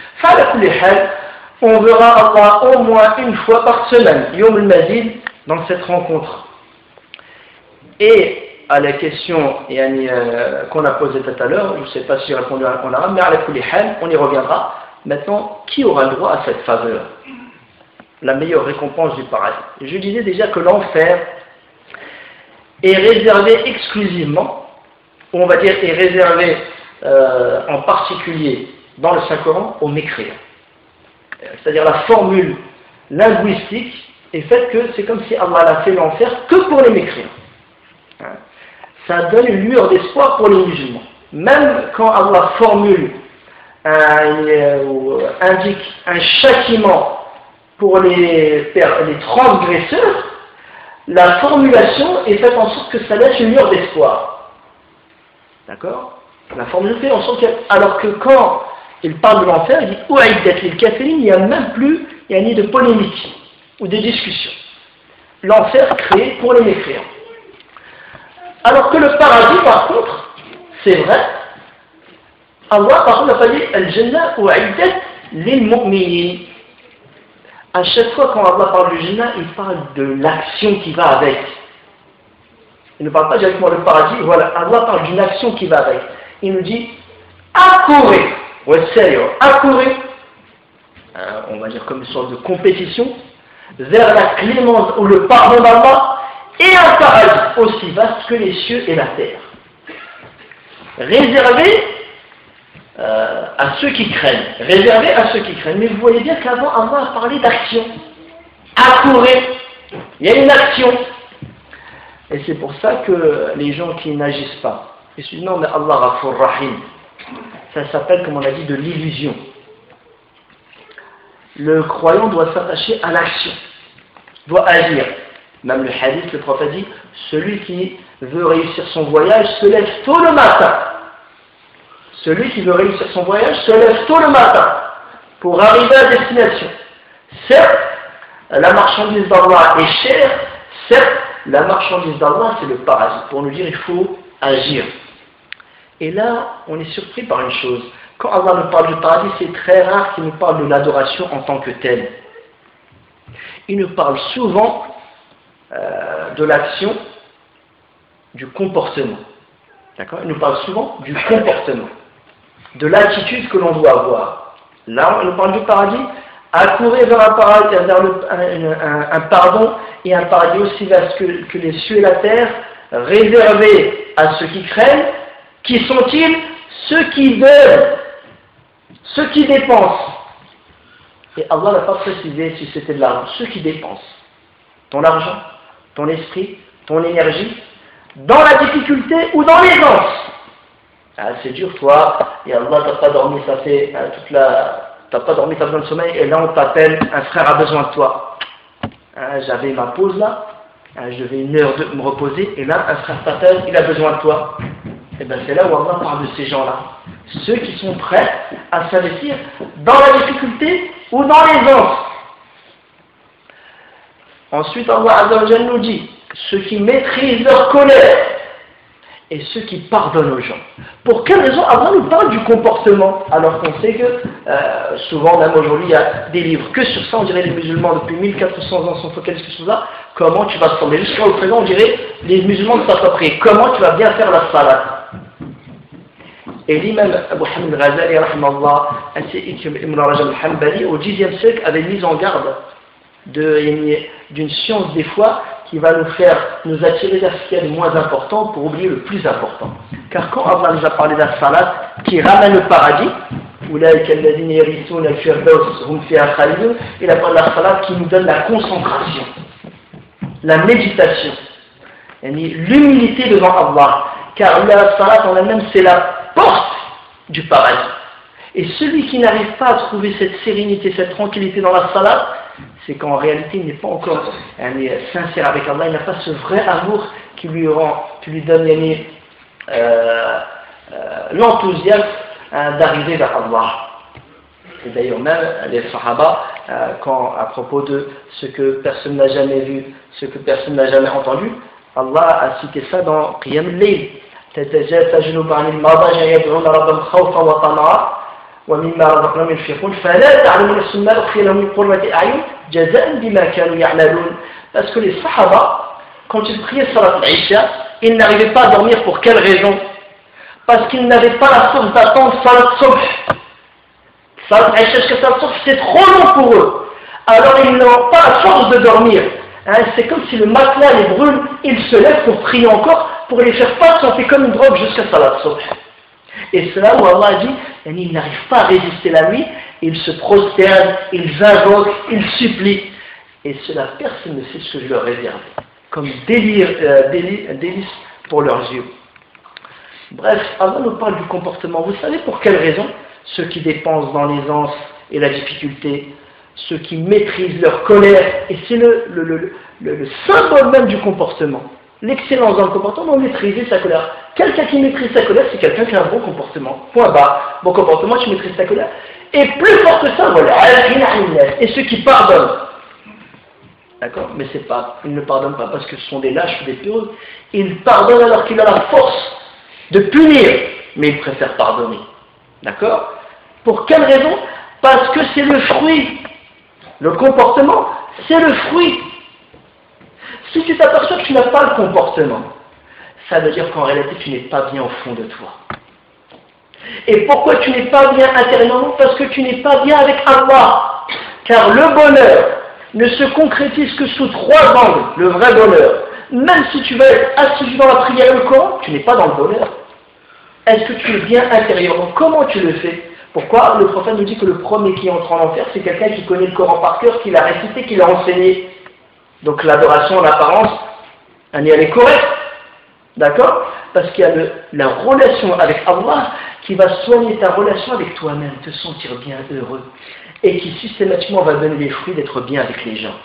On verra Allah au moins une fois par semaine, Yom al-Mazid, dans cette rencontre. Et à la question qu'on a posée tout à l'heure, je ne sais pas si j'ai répondu en arabe, mais à la kulihal, on y reviendra. Maintenant, qui aura le droit à cette faveur? La meilleure récompense du paradis. Je disais déjà que l'enfer est réservé exclusivement, on va dire est réservé en particulier dans le Saint-Coran aux mécréants. C'est-à-dire la formule linguistique est faite que c'est comme si Allah a fait l'enfer que pour les mécréants. Ça donne une lueur d'espoir pour les musulmans. Même quand Allah formule ou indique un châtiment pour les transgresseurs, la formulation est faite en sorte que ça laisse une lueur d'espoir. D'accord? La formulation fait en sorte que, alors que quand il parle de l'enfer, il dit Ouaïdat lil kafirin, il n'y a même plus ni de polémique ou de discussion. L'enfer créé pour les mécréants. Alors que le paradis, par contre, c'est vrai, Allah, par contre, n'a pas dit Al-Jannah Ouaïdat lil mu'minin. À chaque fois quand Allah parle du Jannah, il parle de l'action qui va avec. Il ne parle pas directement du paradis, voilà, Allah parle d'une action qui va avec. Il nous dit accourez, ouais, sérieux, accourez, on va dire comme une sorte de compétition, vers la clémence ou le pardon d'Allah et un paradis aussi vaste que les cieux et la terre. Réservé à ceux qui craignent. Réservé à ceux qui craignent. Mais vous voyez bien qu'avant, Allah a parlé d'action. Accourez. Il y a une action. Et c'est pour ça que les gens qui n'agissent pas, ils se disent non mais Allah Ghafur Rahim, ça s'appelle, comme on a dit, de l'illusion. Le croyant doit s'attacher à l'action, doit agir. Même le hadith, le prophète dit, celui qui veut réussir son voyage se lève tôt le matin. Celui qui veut réussir son voyage se lève tôt le matin pour arriver à destination. Certes, la marchandise d'Allah est chère, certes, la marchandise d'Allah c'est le paradis. Pour nous dire, il faut agir. Et là, on est surpris par une chose. Quand Allah nous parle du paradis, c'est très rare qu'il nous parle de l'adoration en tant que telle. Il nous parle souvent de l'action, du comportement. D'accord ? Il nous parle souvent du comportement, de l'attitude que l'on doit avoir. Là, on nous parle du paradis, accourir vers un paradis, vers un pardon et un paradis aussi vaste que les cieux et la terre, réservé à ceux qui craignent. Qui sont-ils? Ceux qui donnent, ceux qui dépensent. Et Allah n'a pas précisé si c'était de l'argent. Ceux qui dépensent ton argent, ton esprit, ton énergie, dans la difficulté ou dans l'aisance. C'est dur, toi, et Allah, t'as pas dormi, ça fait t'as pas dormi, t'as besoin de sommeil, et là on t'appelle, un frère a besoin de toi. J'avais ma pause là, je vais 1 heure de me reposer, et là un frère t'appelle, il a besoin de toi. Et bien c'est là où Allah parle de ces gens-là. Ceux qui sont prêts à s'investir dans la difficulté ou dans l'aisance. Ensuite, Allah Azza wa Jalla nous dit, ceux qui maîtrisent leur colère et ceux qui pardonnent aux gens. Pour quelle raison Allah nous parle du comportement, alors qu'on sait que souvent, même aujourd'hui, il y a des livres que sur ça, on dirait les musulmans depuis 1400 ans sont focalisés sur ça. Comment tu vas te former? Jusqu'à au présent, on dirait les musulmans ne savent pas prier. Comment tu vas bien faire la salat? Et l'imam Abu Hamid Ghazali, ainsi que Ibn Rajab al-Hanbali, au Xe siècle, avait mis en garde d'une science des fois qui va nous attirer vers ce qui est le moins important pour oublier le plus important. Car quand Allah nous a parlé d'un salat qui ramène le paradis, il a parlé d'un salat qui nous donne la concentration, la méditation, l'humilité devant Allah. Car la salat en elle-même c'est la porte du paradis. Et celui qui n'arrive pas à trouver cette sérénité, cette tranquillité dans la salat, c'est qu'en réalité il n'est pas encore sincère avec Allah, il n'a pas ce vrai amour qui lui donne l'enthousiasme d'arriver vers Allah. Et d'ailleurs même les Sahaba, à propos de ce que personne n'a jamais vu, ce que personne n'a jamais entendu, Allah a cité ça dans Qiyam al-Layl. تتجافى جنوب عن المضاجع يدعون ربهم خوفا وطمعا ومما رزقناهم ينفقون فلا تعلم نفس ما أخفي لهم من قرة أعين جزاء بما كانوا يعملون. Parce que les Sahaba, quand ils priaient Salat al-Isha, ils n'arrivaient pas à dormir. Pour quelle raison? Parce qu'ils n'avaient pas la force d'attendre Salat Subh. Salat al-Isha jusqu'à Salat Subh, c'est trop long pour eux. Alors ils n'ont pas la force de dormir. C'est comme si le matelas les brûle, ils se lèvent pour prier encore, pour les faire patienter comme une drogue jusqu'à Salat Subh. Et c'est là où Allah dit, ils n'arrivent pas à résister la nuit, ils se prosternent, ils invoquent, ils supplient. Et cela, personne ne sait ce que je leur réserve, comme délice pour leurs yeux. Bref, Allah nous parle du comportement. Vous savez pour quelle raison? Ceux qui dépensent dans l'aisance et la difficulté, ceux qui maîtrisent leur colère, et c'est le symbole même du comportement. L'excellence dans le comportement, maîtriser sa colère. Quelqu'un qui maîtrise sa colère, c'est quelqu'un qui a un bon comportement. Point barre. Bon comportement, tu maîtrises ta colère. Et plus fort que ça, voilà. Et ceux qui pardonnent. D'accord? Mais ils ne pardonnent pas parce que ce sont des lâches ou des peureux. Ils pardonnent alors qu'il a la force de punir, mais ils préfèrent pardonner. D'accord? Pour quelle raison? Parce que c'est le fruit. Le comportement, c'est le fruit. Si tu t'aperçois que tu n'as pas le comportement, ça veut dire qu'en réalité tu n'es pas bien au fond de toi. Et pourquoi tu n'es pas bien intérieurement? Parce que tu n'es pas bien avec Allah. Car le bonheur ne se concrétise que sous 3 angles, le vrai bonheur. Même si tu vas être assidu dans la prière et le Coran, tu n'es pas dans le bonheur. Est-ce que tu es bien intérieurement? Comment tu le fais? Pourquoi le prophète nous dit que le premier qui entre en enfer, c'est quelqu'un qui connaît le Coran par cœur, qui l'a récité, qui l'a enseigné. Donc l'adoration en apparence, elle est correcte. D'accord? Parce qu'il y a la relation avec Allah qui va soigner ta relation avec toi-même, te sentir bien heureux, et qui systématiquement va donner les fruits d'être bien avec les gens.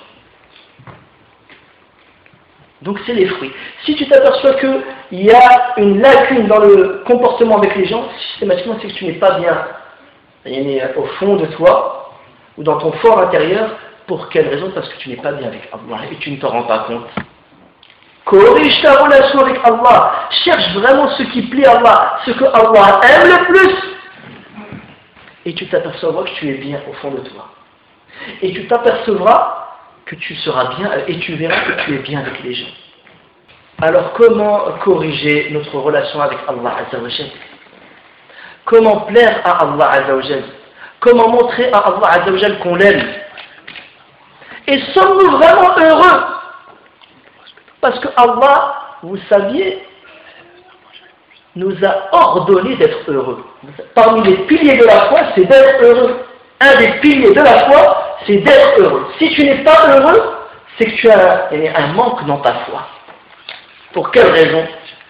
Donc c'est les fruits. Si tu t'aperçois qu'il y a une lacune dans le comportement avec les gens, systématiquement c'est que tu n'es pas bien au fond de toi, ou dans ton fort intérieur. Pour quelle raison? Parce que tu n'es pas bien avec Allah, et tu ne t'en rends pas compte. Corrige ta relation avec Allah. Cherche vraiment ce qui plaît à Allah, ce que Allah aime le plus. Et tu t'apercevras que tu es bien au fond de toi. Et tu t'apercevras que tu seras bien, et tu verras que tu es bien avec les gens. Alors comment corriger notre relation avec Allah Azza wa Jal? Comment plaire à Allah Azza wa Jal? Comment montrer à Allah Azza wa Jal qu'on l'aime? Et sommes-nous vraiment heureux? Parce que Allah, vous saviez, nous a ordonné d'être heureux. Parmi les piliers de la foi, c'est d'être heureux. Un des piliers de la foi, c'est d'être heureux. Si tu n'es pas heureux, c'est que tu as un manque dans ta foi. Pour quelle raison?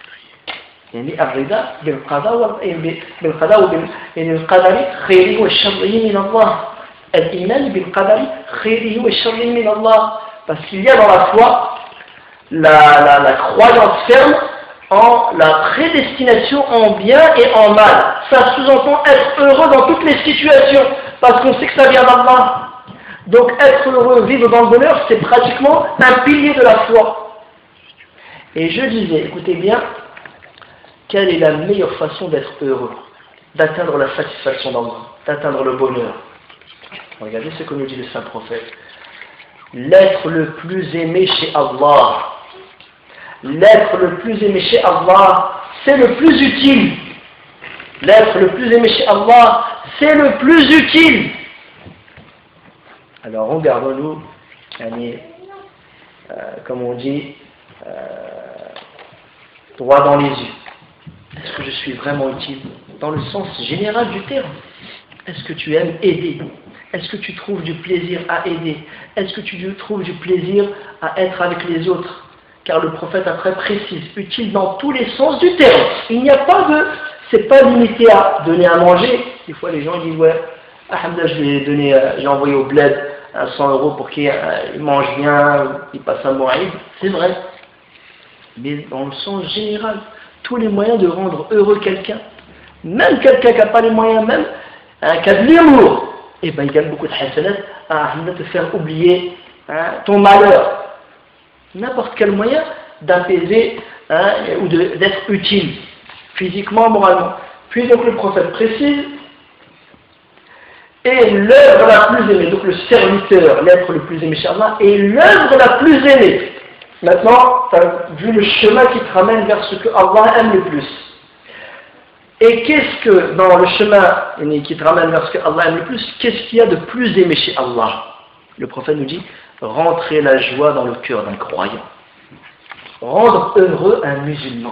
Parce qu'il y a dans la foi la croyance ferme en la prédestination en bien et en mal. Ça sous-entend être heureux dans toutes les situations, parce qu'on sait que ça vient d'Allah. Donc être heureux, vivre dans le bonheur, c'est pratiquement un pilier de la foi. Et je disais, écoutez bien, quelle est la meilleure façon d'être heureux, d'atteindre la satisfaction d'Allah, d'atteindre le bonheur? Regardez ce que nous dit le saint prophète. L'être le plus aimé chez Allah. L'être le plus aimé chez Allah, c'est le plus utile. L'être le plus aimé chez Allah, c'est le plus utile. Alors regardons-nous, comme on dit, droit dans les yeux. Est-ce que je suis vraiment utile? Dans le sens général du terme. Est-ce que tu aimes aider? Est-ce que tu trouves du plaisir à aider? Est-ce que tu trouves du plaisir à être avec les autres? Car le prophète après précise, utile dans tous les sens du terme. Il n'y a pas de... C'est pas limité à donner à manger. Des fois les gens disent, ouais, alhamdoulilah, j'ai envoyé au bled 100 € pour qu'il mange bien, il passe un bon Eid. C'est vrai. Mais dans le sens général, tous les moyens de rendre heureux quelqu'un, même quelqu'un qui n'a pas les moyens, même un cas de l'humour, et ben il gagne beaucoup de hasanat à te faire oublier ton malheur. N'importe quel moyen d'apaiser ou d'être utile, physiquement, moralement. Puis donc le prophète précise, et l'œuvre la plus aimée, donc le serviteur, l'être le plus aimé chez Allah, est l'œuvre la plus aimée. Maintenant, tu as vu le chemin qui te ramène vers ce que Allah aime le plus. Et qu'est-ce que, dans le chemin qui te ramène vers ce que Allah aime le plus, qu'est-ce qu'il y a de plus aimé chez Allah? Le prophète nous dit, rentrer la joie dans le cœur d'un croyant. Rendre heureux un musulman.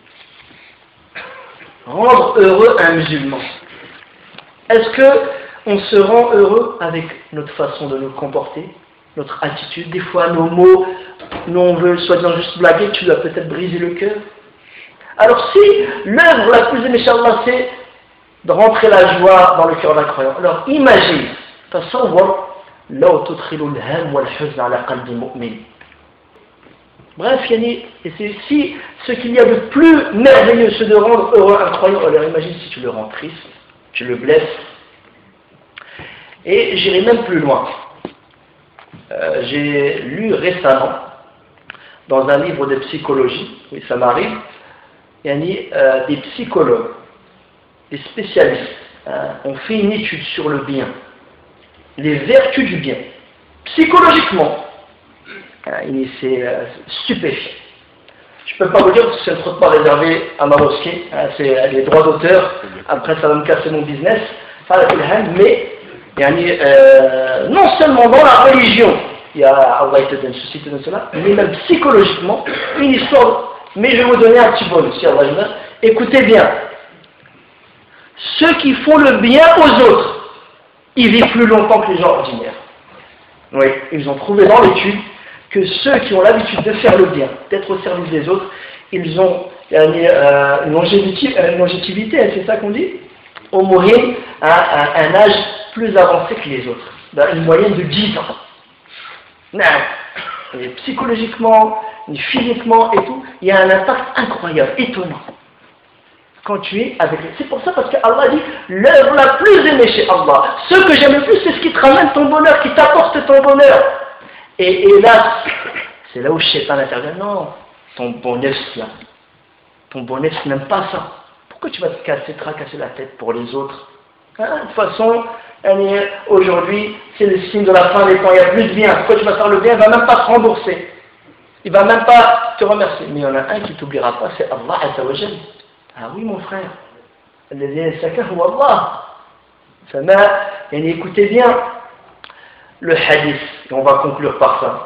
Rendre heureux un musulman. Est-ce que on se rend heureux avec notre façon de nous comporter, notre attitude? Des fois, nos mots, nous on veut soi-disant juste blaguer, tu dois peut-être briser le cœur. Alors si l'œuvre la plus aimée chez Allah, c'est de rentrer la joie dans le cœur d'un croyant, alors imagine, تصور لو تدخل الهم والحزن على قلب مؤمن. Bref, et c'est si ce qu'il y a de plus merveilleux, c'est de rendre heureux un croyant, alors imagine si tu le rends triste, tu le blesses. Et j'irai même plus loin. J'ai lu récemment, dans un livre de psychologie, oui ça m'arrive, des psychologues, des spécialistes, ont fait une étude sur le bien, les vertus du bien, psychologiquement. C'est stupéfiant. Je ne peux pas vous dire parce que c'est ne pas réservé à ma mosquée, hein, c'est les droits d'auteur, après ça va me casser mon business, mais non seulement dans la religion, il y a Allah te donne ceci, te donne cela, mais même psychologiquement, une histoire, mais je vais vous donner un petit bonus, si Allah veut. Écoutez bien, ceux qui font le bien aux autres, ils vivent plus longtemps que les gens ordinaires. Oui, ils ont trouvé dans l'étude que ceux qui ont l'habitude de faire le bien, d'être au service des autres, ils ont une longévité, c'est ça qu'on dit, au mourir à un âge plus avancé que les autres, une moyenne de 10 ans. Non, et psychologiquement, physiquement et tout, il y a un impact incroyable, étonnant. Quand tu es avec lui. C'est pour ça parce qu'Allah dit l'œuvre la plus aimée chez Allah. Ce que j'aime le plus, c'est ce qui te ramène ton bonheur, qui t'apporte ton bonheur. Et là, c'est là où Shaitan intervient. Non, ton bonheur, là. Ton bonheur n'aime pas ça. Pourquoi tu vas te tracasser la tête pour les autres, hein? De toute façon, aujourd'hui, c'est le signe de la fin des temps. Il n'y a plus de bien. Pourquoi tu vas faire le bien? Il ne va même pas te rembourser. Il ne va même pas te remercier. Mais il y en a un qui ne t'oubliera pas, c'est Allah Azza wa Jalla. Ah oui, mon frère. Écoutez bien le hadith, et on va conclure par ça.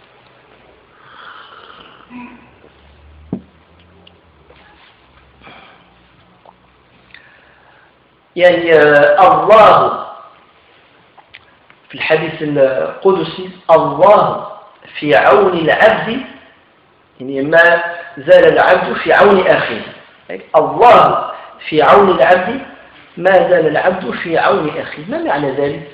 الله في الحديث القدسي الله في عون العبد يعني ما زال العبد في عون أخيه الله في عون العبد ما زال العبد في عون أخيه ما معنى ذلك؟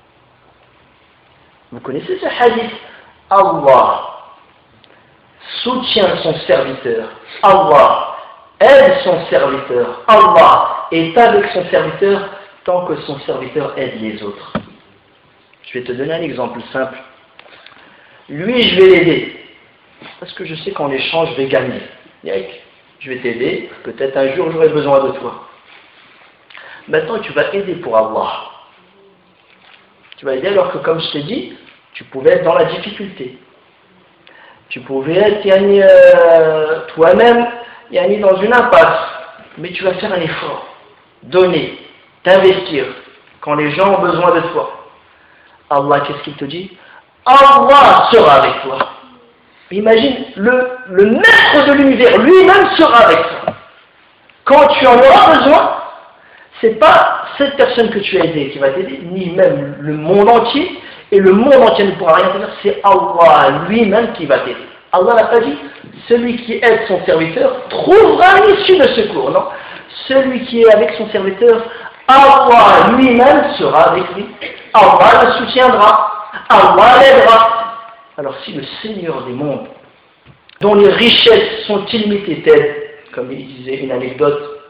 Vous connaissez ce hadith? Allah soutient son serviteur, Allah aide son serviteur, Allah est avec son serviteur tant que son serviteur aide les autres. Je vais te donner un exemple simple. Lui, je vais l'aider parce que je sais qu'en échange, je vais gagner. Je vais t'aider, peut-être un jour j'aurai besoin de toi. Maintenant, tu vas aider pour Allah. Tu vas aider alors que, comme je t'ai dit, tu pouvais être dans la difficulté. Tu pouvais être toi-même dans une impasse. Mais tu vas faire un effort. Donner, t'investir quand les gens ont besoin de toi. Allah, qu'est-ce qu'il te dit? Allah sera avec toi. Imagine, le maître de l'univers lui-même sera avec toi. Quand tu en auras besoin, c'est pas cette personne que tu as aidée qui va t'aider, ni même le monde entier, et le monde entier ne pourra rien te faire, c'est Allah lui-même qui va t'aider. Allah n'a pas dit, celui qui aide son serviteur trouvera une issue de secours, non. Celui qui est avec son serviteur, Allah lui-même sera avec lui. Allah le soutiendra, Allah l'aidera. Alors si le Seigneur des mondes, dont les richesses sont illimitées, telles, comme il disait une anecdote,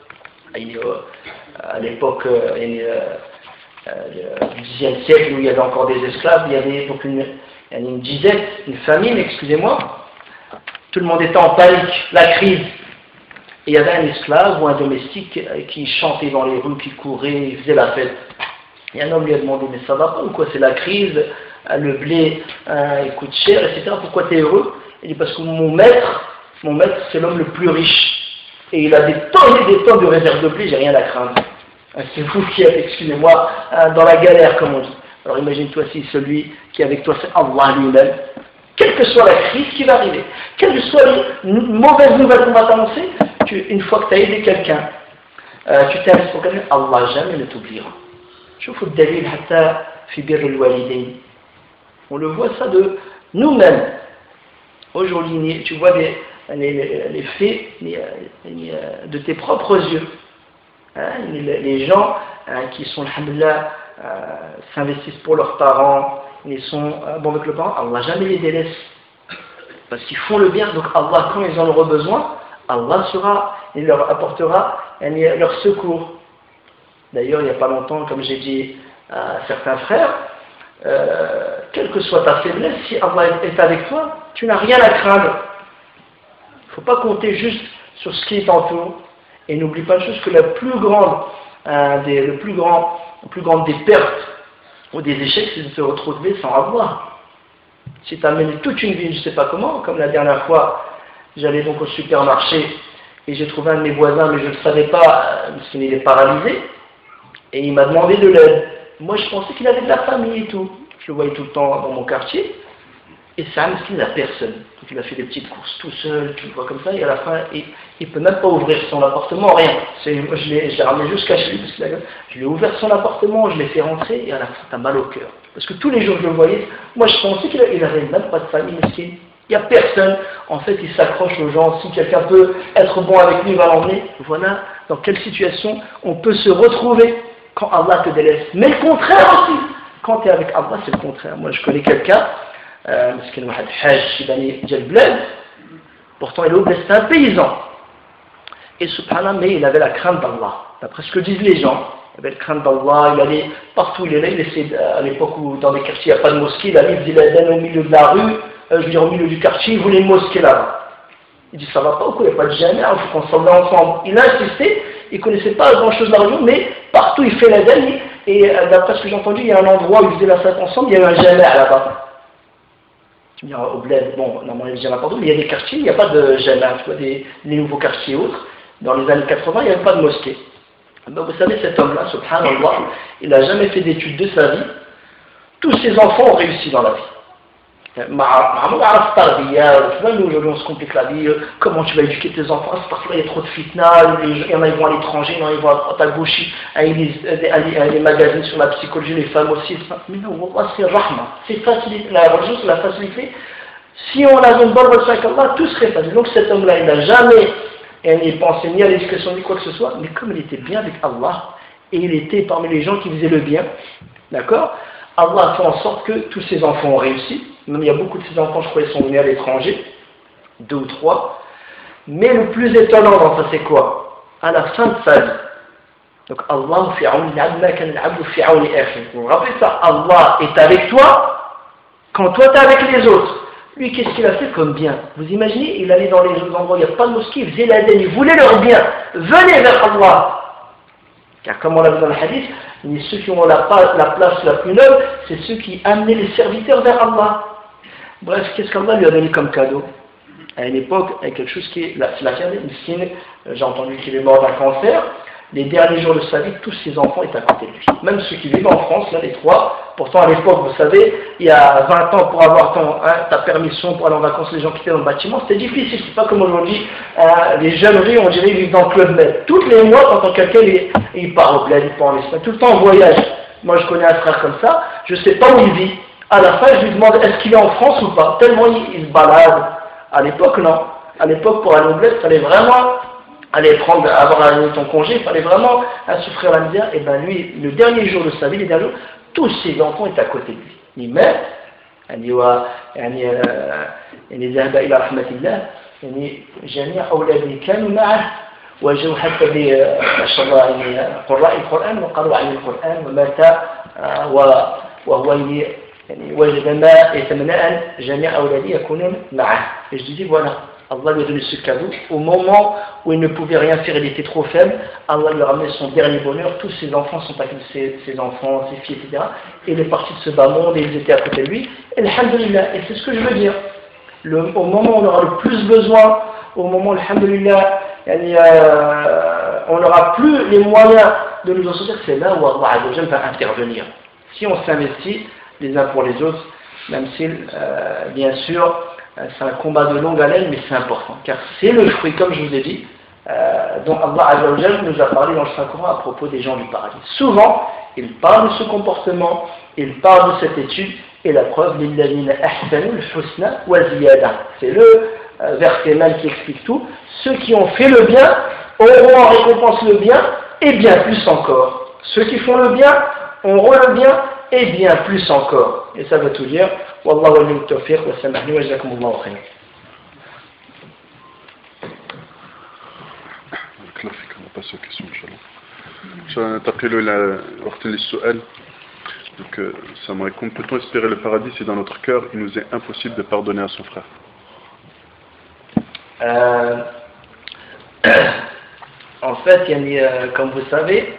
à l'époque du Xe siècle où il y avait encore des esclaves, il y avait donc une disette, une famine, excusez-moi, tout le monde était en panique, la crise. Et il y avait un esclave ou un domestique qui chantait dans les rues, qui courait, il faisait la fête. Et un homme lui a demandé, mais ça va pas ou quoi? C'est la crise, le blé il coûte cher, etc. Pourquoi tu es heureux? Il dit, parce que mon maître c'est l'homme le plus riche. Et il a des tonnes et des tonnes de réserves de blé, j'ai rien à craindre. C'est vous qui êtes, excusez-moi, dans la galère, comme on dit. Alors imagine-toi si celui qui est avec toi, c'est Allah lui-même. Quelle que soit la crise qui va arriver, quelles que soient les mauvaises nouvelles qu'on va t'annoncer, une fois que tu as aidé quelqu'un, tu t'investis pour quelqu'un, Allah jamais ne t'oubliera. شوفوا الدليل حتى في بر الوالدين. On le voit ça de nous-mêmes. Aujourd'hui, tu vois les faits de tes propres yeux. Les gens qui sont, alhamdoulilah, s'investissent pour leurs parents, ils sont bons avec leurs parents, Allah jamais les délaisse. Parce qu'ils font le bien, donc Allah, quand ils en auront besoin, Allah il leur apportera leur secours. D'ailleurs, il n'y a pas longtemps, comme j'ai dit à certains frères, quelle que soit ta faiblesse, si Allah est avec toi, tu n'as rien à craindre. Il ne faut pas compter juste sur ce qui t'entoure. Et n'oublie pas une chose, que la plus grande des pertes ou des échecs, c'est de se retrouver sans avoir. Si tu as mené toute une vie, je ne sais pas comment, comme la dernière fois, J'allais donc au supermarché et j'ai trouvé un de mes voisins, mais je ne le savais pas, parce qu'il est paralysé, et il m'a demandé de l'aide. Moi, je pensais qu'il avait de la famille et tout. Je le voyais tout le temps dans mon quartier. Et ça, il n'a personne. Donc il a fait des petites courses tout seul, tu le vois comme ça, et à la fin, il ne peut même pas ouvrir son appartement, rien. Moi, je l'ai ramené jusqu'à chez lui, parce que je lui ai ouvert son appartement, je l'ai fait rentrer, et à la fin, t'as mal au cœur. Parce que tous les jours, je le voyais, moi, je pensais qu'il n'avait même pas de famille, mesquine. Il n'y a personne. En fait, il s'accroche aux gens. Si quelqu'un peut être bon avec lui, il va l'emmener. Voilà dans quelle situation on peut se retrouver quand Allah te délaisse. Mais le contraire aussi. Quand tu es avec Allah, c'est le contraire. Moi, je connais quelqu'un, pourtant il est obèse, c'est un paysan. Et subhanallah, mais il avait la crainte d'Allah. D'après ce que disent les gens, il avait la crainte d'Allah, il allait partout où il est là, il essayait, à l'époque où dans des quartiers il n'y a pas de mosquée, il allait, il faisait l'adhan au milieu de la rue, je veux dire au milieu du quartier, il voulait une mosquée là-bas. Il dit ça va pas ou quoi, il n'y a pas de jamais, il faut qu'on s'en ensemble. Il a insisté, il ne connaissait pas grand chose de la religion, mais partout il fait l'adhan, et d'après ce que j'ai entendu, il y a un endroit où ils faisaient la fête ensemble, il y a eu un jamais là-bas. Tu me diras, au bled, bon, normalement il y a partout, mais il y a des quartiers, il n'y a pas de jama, tu vois, les nouveaux quartiers et autres. Dans les années 80, il n'y avait pas de mosquée. Donc vous savez, cet homme-là, subhanallah, il n'a jamais fait d'études de sa vie. Tous ses enfants ont réussi dans la vie. Mahmoud Araf Tarbiya, tu vois, nous aujourd'hui on se complique la vie, comment tu vas éduquer tes enfants, c'est parce qu'il y a trop de fitna, il y en a ils vont à l'étranger, il y en a ils vont à ta gauche, ils lisent des magazines sur la psychologie, les femmes aussi, mais non, c'est rahma, c'est facile, la religion c'est la facilité. Si on a une bonne relation avec Allah, tout serait facile. Donc cet homme-là, il n'a jamais pensé ni à l'éducation ni quoi que ce soit, mais comme il était bien avec Allah, et il était parmi les gens qui faisaient le bien, d'accord, Allah a fait en sorte que tous ses enfants ont réussi. Même il y a beaucoup de ses enfants, je crois, ils sont nés à l'étranger, 2 ou 3. Mais le plus étonnant dans ça, c'est quoi? À la fin de sa vie. Donc, Allah vous vous rappelez ça? Allah est avec toi quand toi tu es avec les autres. Lui, qu'est-ce qu'il a fait comme bien? Vous imaginez, il allait dans les endroits où il n'y a pas de mosquée, il faisait l'adhan, il voulait leur bien. Venez vers Allah. Car comme on l'a vu dans le hadith, ceux qui ont la place la plus noble, c'est ceux qui amenaient les serviteurs vers Allah. Bref, qu'est-ce qu'Allah lui a donné comme cadeau? À une époque, avec quelque chose qui est la fille, j'ai entendu qu'il est mort d'un cancer. Les derniers jours de sa vie, tous ses enfants étaient à côté de lui. Même ceux qui vivent en France, là, les 3. Pourtant, à l'époque, vous savez, il y a 20 ans, pour avoir ta permission pour aller en vacances, les gens qui étaient dans le bâtiment, c'était difficile. C'est pas comme aujourd'hui, les jeunes riz, on dirait, ils vivent dans le Club Med. Tous les mois, quand quelqu'un il part au bled, il part en Espagne, tout le temps en voyage. Moi, je connais un frère comme ça, je sais pas où il vit. À la fin, je lui demande, est-ce qu'il est en France ou pas? Tellement il se balade. À l'époque, non. À l'époque, pour aller au bled, il fallait vraiment avoir ton congé, il fallait vraiment souffrir la misère. Et bien lui, le dernier jour de sa vie, les derniers jours, tous ses enfants étaient à côté de lui. Il meurt, يعني ذهب إلى رحمة الله يعني جميع أولادي كانوا معه وجاءوا حتى ما شاء الله يعني قراء القرآن وقرأوا عن القرآن ومات وهو يعني وجد ما يتمنى أن جميع أولادي يكونون معه. Et je disais voilà, Allah lui a donné ce cadeau. Au moment où il ne pouvait rien faire, il était trop faible, Allah lui a ramené son dernier bonheur. Tous ses enfants sont avec ses enfants, ses filles, etc. Et il est parti de ce bas monde et ils étaient à côté de lui. Et alhamdulillah, et c'est ce que je veux dire. Au moment où on aura le plus besoin, au moment où, alhamdulillah, on n'aura plus les moyens de nous en sortir, c'est là où Allah va intervenir. Si on s'investit les uns pour les autres, même si, bien sûr, c'est un combat de longue haleine, mais c'est important, car c'est le fruit, comme je vous ai dit, dont Allah nous a parlé dans le Saint-Coran à propos des gens du paradis. Souvent, il parle de ce comportement, il parle de cette étude, et la preuve, lilladhina ahsanu al-husna wa ziyada. C'est le verset même qui explique tout. Ceux qui ont fait le bien auront en récompense le bien, et bien plus encore. Ceux qui font le bien auront le bien, et bien plus encore. Et ça veut tout dire. Wallahu waliyyut tawfiq wa samahni wa jazakumullahu khayran. On va passer aux questions, Inch'Allah. ننتقل إلى وقت للسؤال. Donc, Salam alaikum. Peut-on espérer le paradis si dans notre cœur il nous est impossible de pardonner à son frère? En fait, comme vous savez,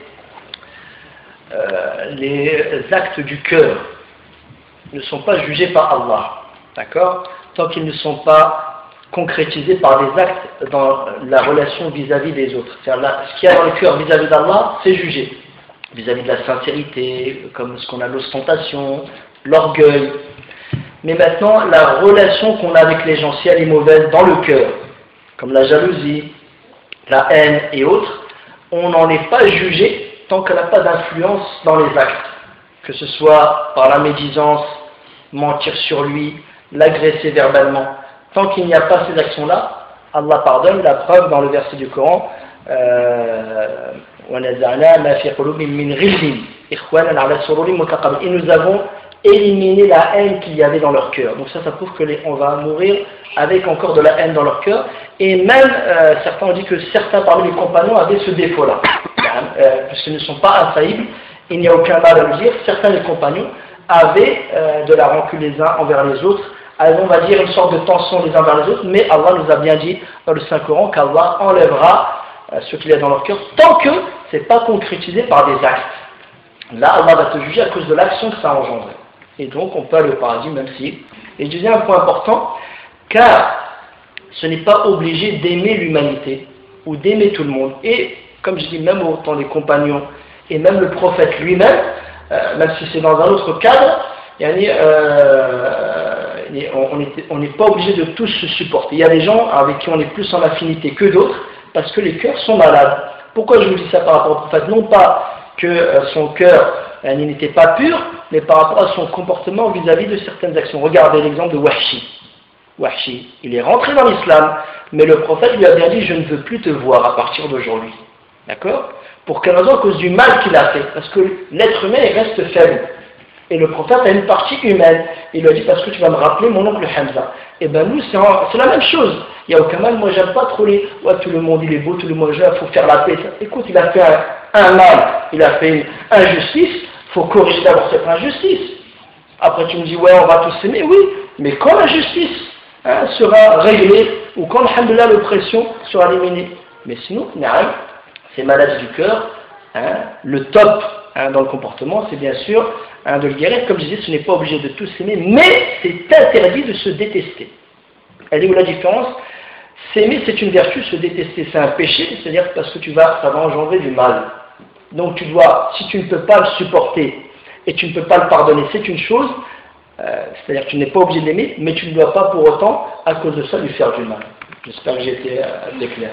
les actes du cœur ne sont pas jugés par Allah, d'accord? Tant qu'ils ne sont pas concrétisé par des actes dans la relation vis-à-vis des autres. C'est-à-dire ce qu'il y a dans le cœur vis-à-vis d'Allah, c'est jugé. Vis-à-vis de la sincérité, comme ce qu'on a l'ostentation, l'orgueil. Mais maintenant, la relation qu'on a avec les gens, si elle est mauvaise dans le cœur, comme la jalousie, la haine et autres, on n'en est pas jugé tant qu'elle n'a pas d'influence dans les actes. Que ce soit par la médisance, mentir sur lui, l'agresser verbalement. Tant qu'il n'y a pas ces actions-là, Allah pardonne. La preuve dans le verset du Coran, et nous avons éliminé la haine qu'il y avait dans leur cœur. Donc ça prouve qu'on va mourir avec encore de la haine dans leur cœur. Et même, certains ont dit que certains parmi les compagnons avaient ce défaut-là. Puisqu'ils ne sont pas infaillibles, il n'y a aucun mal à le dire. Certains des compagnons avaient de la rancune les uns envers les autres. On va dire une sorte de tension les uns vers les autres, mais Allah nous a bien dit dans le Saint-Coran qu'Allah enlèvera ce qu'il y a dans leur cœur tant que ce n'est pas concrétisé par des actes. Là, Allah va te juger à cause de l'action que ça a engendré. Et donc, on peut aller au paradis même si. Et je disais un point important, car ce n'est pas obligé d'aimer l'humanité ou d'aimer tout le monde. Et, comme je dis, même au temps des compagnons et même le prophète lui-même, même si c'est dans un autre cadre, on n'est pas obligé de tous se supporter. Il y a des gens avec qui on est plus en affinité que d'autres parce que les cœurs sont malades. Pourquoi je vous dis ça par rapport au prophète? Non pas que son cœur n'était pas pur, mais par rapport à son comportement vis-à-vis de certaines actions. Regardez l'exemple de Wahshi. Wahshi, il est rentré dans l'islam, mais le prophète lui a bien dit: je ne veux plus te voir à partir d'aujourd'hui. D'accord? Pour quelle raison? À cause du mal qu'il a fait. Parce que l'être humain il reste faible. Et le prophète a une partie humaine. Il lui a dit: parce que tu vas me rappeler mon oncle Hamza. Et bien nous, c'est la même chose. Il n'y a aucun mal. Moi, j'aime pas trop les. Ouais, tout le monde il est beau, tout le monde il faut faire la paix. Écoute, il a fait un mal, il a fait une injustice. Il faut corriger d'abord cette injustice. Après, tu me dis: ouais, on va tous s'aimer. Oui, mais quand la justice sera réglée, ou quand, alhamdoulilah, l'oppression sera éliminée. Mais sinon, c'est malade du cœur. Le top dans le comportement, c'est bien sûr de le guérir. Comme je disais, ce n'est pas obligé de tous s'aimer, mais c'est interdit de se détester. Elle est où la différence? S'aimer, c'est une vertu, se détester, c'est un péché, c'est-à-dire parce que ça va engendrer du mal. Donc tu dois, si tu ne peux pas le supporter et tu ne peux pas le pardonner, c'est une chose, c'est-à-dire que tu n'es pas obligé d'aimer, mais tu ne dois pas pour autant, à cause de ça, lui faire du mal. J'espère que j'ai été assez clair.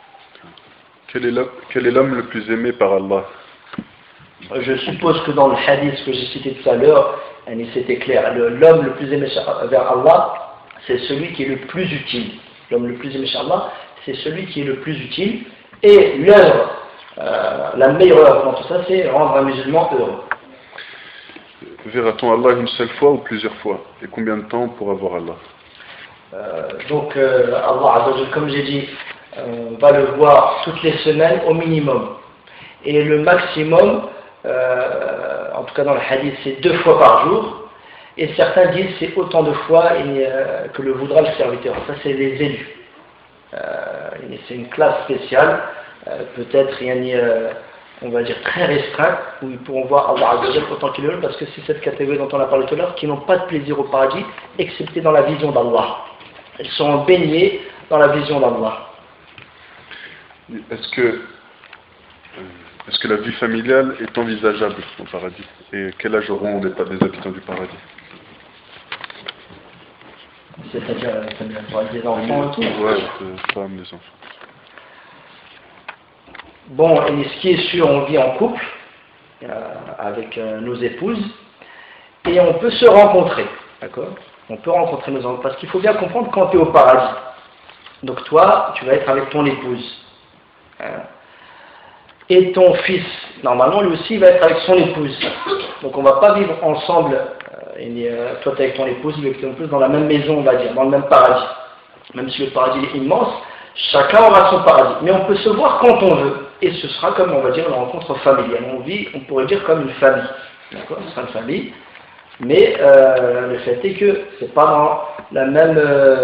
Quel est l'homme le plus aimé par Allah? Je suppose que dans le hadith que j'ai cité tout à l'heure, c'était clair. L'homme le plus aimé vers Allah, c'est celui qui est le plus utile. L'homme le plus aimé chez Allah, c'est celui qui est le plus utile. Et l'œuvre, la meilleure œuvre dans tout ça, c'est rendre un musulman heureux. Verra-t-on Allah une seule fois ou plusieurs fois? Et combien de temps pour avoir Allah? Donc Allah, comme j'ai dit, on va le voir toutes les semaines au minimum. Et le maximum, en tout cas dans le hadith, c'est 2 fois par jour. Et certains disent c'est autant de fois que le voudra le serviteur. Ça, c'est les élus. C'est une classe spéciale, peut-être on va dire très restreinte, où ils pourront voir Allah Azza autant qu'ils le veulent, parce que c'est cette catégorie dont on a parlé tout à l'heure, qui n'ont pas de plaisir au paradis, excepté dans la vision d'Allah. Elles sont baignées dans la vision d'Allah. Est-ce que la vie familiale est envisageable au paradis? Et quel âge auront les habitants du paradis? C'est-à-dire des enfants et tout? Ouais, femmes, les enfants. Bon, et ce qui est sûr, on vit en couple avec nos épouses et on peut se rencontrer, d'accord? On peut rencontrer nos enfants parce qu'il faut bien comprendre quand tu es au paradis. Donc toi, tu vas être avec ton épouse. Et ton fils, normalement, lui aussi, il va être avec son épouse. Donc on ne va pas vivre ensemble, toi tu es avec ton épouse, lui avec ton épouse, dans la même maison, on va dire, dans le même paradis. Même si le paradis est immense, chacun aura son paradis. Mais on peut se voir quand on veut. Et ce sera comme, on va dire, une rencontre familiale. On pourrait dire comme une famille. D'accord? Ce sera une famille. Mais le fait est que ce n'est pas dans la même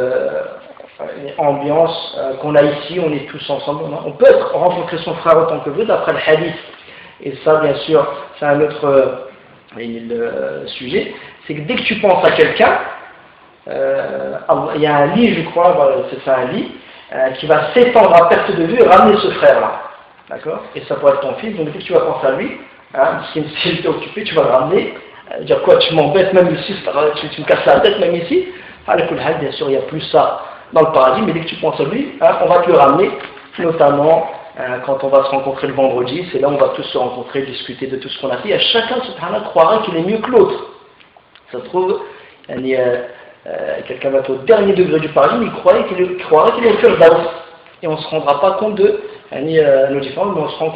ambiance qu'on a ici, on est tous ensemble. On peut rencontrer son frère autant que veut, d'après le hadith. Et ça, bien sûr, c'est un autre sujet. C'est que dès que tu penses à quelqu'un, il y a un lit, je crois, voilà, c'est un lit, qui va s'étendre à perte de vue et ramener ce frère-là. D'accord? Et ça pourrait être ton fils, donc dès que tu vas penser à lui, hein, s'il t'est occupé, tu vas le ramener, dire quoi, tu m'embêtes même ici, tu me casses la tête même ici. Bien sûr, il n'y a plus ça dans le paradis, mais dès que tu penses à lui, hein, on va te le ramener, notamment quand on va se rencontrer le vendredi, c'est là où on va tous se rencontrer, discuter de tout ce qu'on a fait, et chacun, subhanallah, croira qu'il est mieux que l'autre. Ça se trouve, quelqu'un va être au dernier degré du paradis, mais il croirait qu'il est au Firdaus, et on ne se rendra pas compte de nos différences, mais on se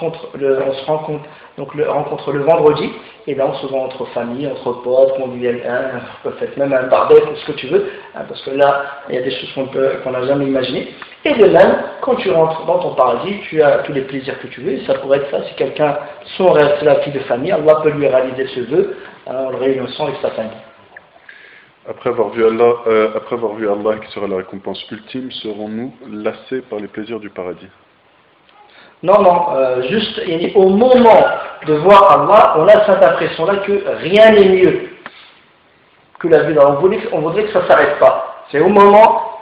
rencontre le vendredi, et là on se voit entre familles, entre potes, peut-être même un barbecue, ou ce que tu veux, hein, parce que là il y a des choses qu'on n'a jamais imaginées. Et de même, quand tu rentres dans ton paradis, tu as tous les plaisirs que tu veux, et ça pourrait être ça, si quelqu'un, son rêve c'est la fille de famille, Allah peut lui réaliser ce vœu en le réunissant avec sa famille. Après avoir vu Allah qui sera la récompense ultime, serons-nous lassés par les plaisirs du paradis? Non, juste au moment de voir Allah, on a cette impression-là que rien n'est mieux que la vue d'Allah. On voudrait que ça ne s'arrête pas. C'est au moment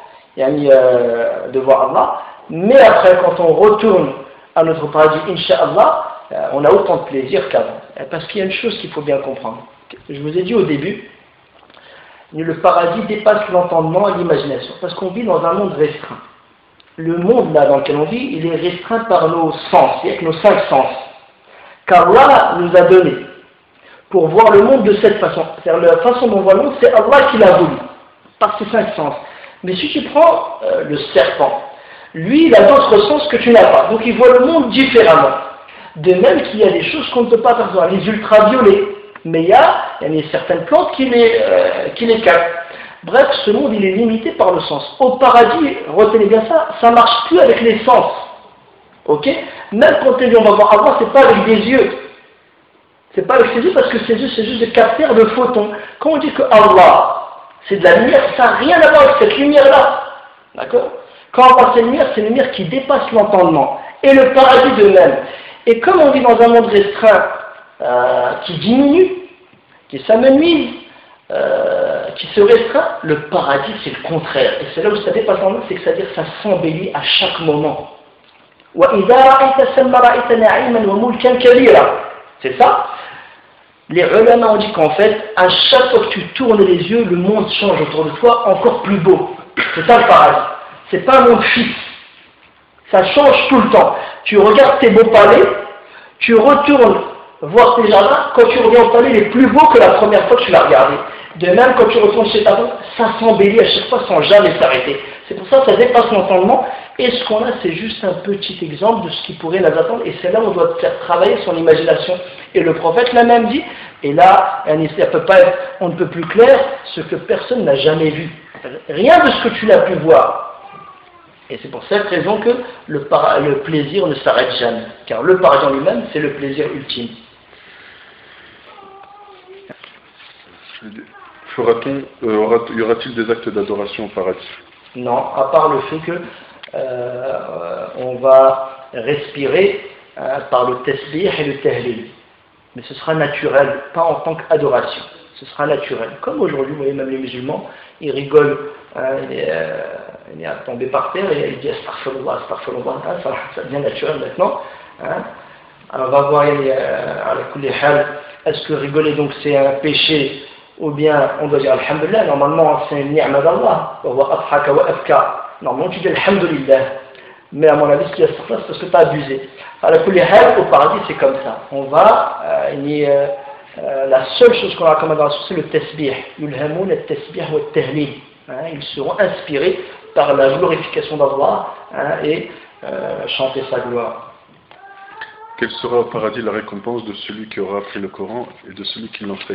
de voir Allah, mais après, quand on retourne à notre paradis, Inch'Allah, on a autant de plaisir qu'avant. Parce qu'il y a une chose qu'il faut bien comprendre. Je vous ai dit au début, le paradis dépasse l'entendement et l'imagination, parce qu'on vit dans un monde restreint. Le monde là dans lequel on vit, il est restreint par nos sens, c'est-à-dire nos 5 sens. Car Allah nous a donné pour voir le monde de cette façon. C'est-à-dire la façon dont on voit le monde, c'est Allah qui l'a voulu, par ses 5 sens. Mais si tu prends le serpent, lui il a d'autres sens que tu n'as pas, donc il voit le monde différemment. De même qu'il y a des choses qu'on ne peut pas percevoir, les ultraviolets, mais il y a certaines plantes qui les captent. Bref, ce monde il est limité par le sens. Au paradis, retenez bien ça marche plus avec les sens. Ok? Même quand on va voir Allah, c'est pas avec des yeux. C'est pas avec ses yeux parce que ses yeux c'est juste des capteurs de photons. Quand on dit que Allah, c'est de la lumière, ça n'a rien à voir avec cette lumière-là. D'accord? Quand on parle de lumière, c'est une lumière qui dépasse l'entendement. Et le paradis de même. Et comme on vit dans un monde restreint qui diminue, qui s'amenuise, qui se restreint, le paradis c'est le contraire. Et c'est là où ça dépasse l'entendement, c'est que ça veut dire que ça s'embellit à chaque moment. C'est ça? Les ulama ont dit qu'en fait, à chaque fois que tu tournes les yeux, le monde change autour de toi encore plus beau. C'est ça le paradis. C'est pas un monde fixe. Ça change tout le temps. Tu regardes tes beaux palais, tu retournes voir tes jardins, quand tu reviens au palais, il est plus beau que la première fois que tu l'as regardé. De même, quand tu retournes chez ta femme, ça s'embellit à chaque fois sans jamais s'arrêter. C'est pour ça que ça dépasse l'entendement. Et ce qu'on a, c'est juste un petit exemple de ce qui pourrait nous attendre. Et c'est là où on doit faire travailler son imagination. Et le prophète l'a même dit. Et là, ça peut pas être, on ne peut plus clair, ce que personne n'a jamais vu. Rien de ce que tu n'as pu voir. Et c'est pour cette raison que le plaisir ne s'arrête jamais. Car le paradis en lui-même, c'est le plaisir ultime. Y aura-t-il des actes d'adoration au paradis? Non, à part le fait que on va respirer par le tasbih et le tahlil. Mais ce sera naturel, pas en tant qu'adoration. Ce sera naturel. Comme aujourd'hui, vous voyez, même les musulmans, ils rigolent, il est tombé par terre et il dit astaghfirullah, astaghfirullah. Ça devient naturel maintenant. Hein. Alors on va voir, est-ce que rigoler donc c'est un péché? Ou bien on doit dire Alhamdulillah, normalement c'est une ni'ma d'Allah. Normalement tu dis Alhamdulillah. Mais à mon avis, ce qui est parce que tu as abusé. Alors au paradis c'est comme ça. On va, la seule chose qu'on a comme adoration c'est le tasbih. Yulhamoun le tasbih ou le tahlil. Ils seront inspirés par la glorification d'Allah et chanter sa gloire. Quelle sera au paradis la récompense de celui qui aura appris le Coran et de celui qui l'enseigne?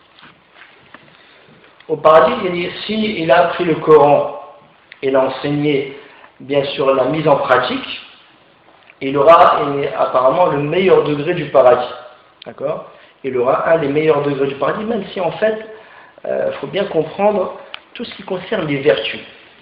Au paradis, s'il a appris le Coran et l'a enseigné, bien sûr, la mise en pratique, il aura apparemment le meilleur degré du paradis. D'accord? Il aura un des meilleurs degrés du paradis, même si en fait, il faut bien comprendre tout ce qui concerne les vertus.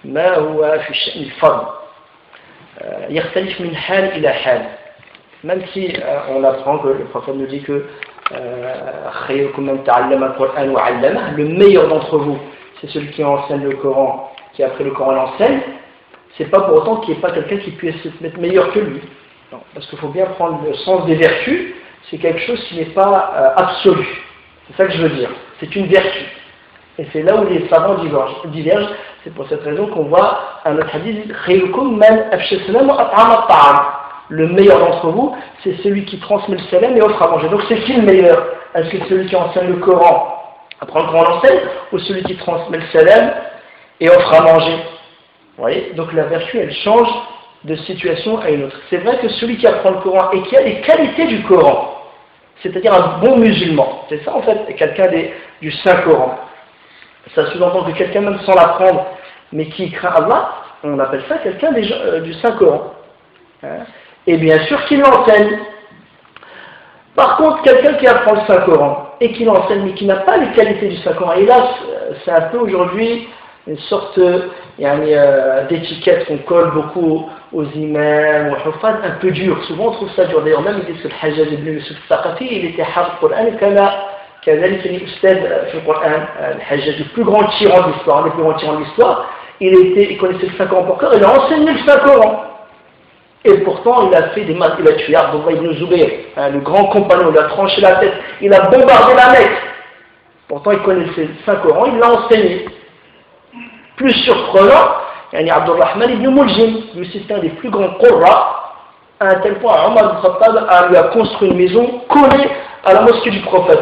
Même si on apprend que le prophète nous dit que le meilleur d'entre vous, c'est celui qui enseigne le Coran, qui après le Coran l'enseigne, c'est pas pour autant qu'il n'y ait pas quelqu'un qui puisse se mettre meilleur que lui. Non, parce qu'il faut bien prendre le sens des vertus, c'est quelque chose qui n'est pas absolu. C'est ça que je veux dire. C'est une vertu. Et c'est là où les savants divergent. C'est pour cette raison qu'on voit un autre hadith, le meilleur d'entre vous, c'est celui qui transmet le salam et offre à manger. Donc c'est qui le meilleur? Est-ce que c'est celui qui enseigne le Coran, apprend le Coran l'enseigne, ou celui qui transmet le salam et offre à manger? Vous voyez? Donc la vertu, elle change de situation à une autre. C'est vrai que celui qui apprend le Coran et qui a les qualités du Coran, c'est-à-dire un bon musulman, c'est ça en fait, quelqu'un du Saint-Coran. Ça sous-entend que quelqu'un même sans l'apprendre, mais qui craint Allah, on appelle ça quelqu'un du Saint-Coran. Hein? Et bien sûr qu'il l'enseigne. Par contre, quelqu'un qui apprend le Saint-Coran et qui l'enseigne, mais qui n'a pas les qualités du Saint-Coran, et là, c'est un peu aujourd'hui une sorte d'étiquette qu'on colle beaucoup aux imams, aux huffaz, un peu dur. Souvent on trouve ça dur. D'ailleurs, même ils disent que le Hajjaj ibn Yusuf al-Thaqafi, il était hafid Qur'an, كذلك الأستاذ في القرآن الحجاج, le plus grand tyran de l'histoire, un des plus grands tyrans de l'histoire, il connaissait le Saint-Coran par cœur, il a enseigné le Saint-Coran. Et pourtant, il a fait des mal, il a tué Abdullah ibn Zubayr, le grand compagnon, il a tranché la tête, il a bombardé la Mecque. Pourtant, il connaissait le Saint-Coran, il l'a enseigné. Plus surprenant, Abdurrahman ibn Muljim, lui c'est un des plus grands qurra, à un tel point, Omar ibn Khattab lui a construit une maison collée à la mosquée du prophète,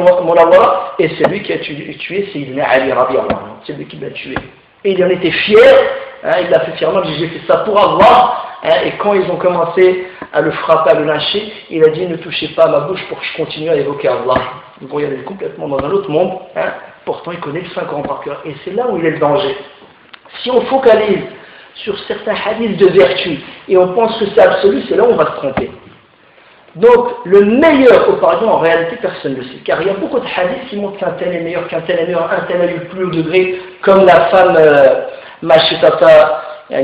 et c'est lui qui a tué Sayyidina Ali, c'est lui qui l'a tué. Et il en était fier, il a fait fièrement, il dit j'ai fait ça pour Allah, et quand ils ont commencé à le frapper, à le lyncher, il a dit ne touchez pas à ma bouche pour que je continue à évoquer Allah. Donc il est complètement dans un autre monde, pourtant il connaît le Saint-Coran par cœur, et c'est là où il est le danger. Si on focalise sur certains hadiths de vertu, et on pense que c'est absolu, c'est là où on va se tromper. Donc, le meilleur au paradis, en réalité, personne ne le sait. Car il y a beaucoup de hadiths qui montrent qu'un tel est meilleur, un tel a eu le plus haut degré, comme la femme Mashitata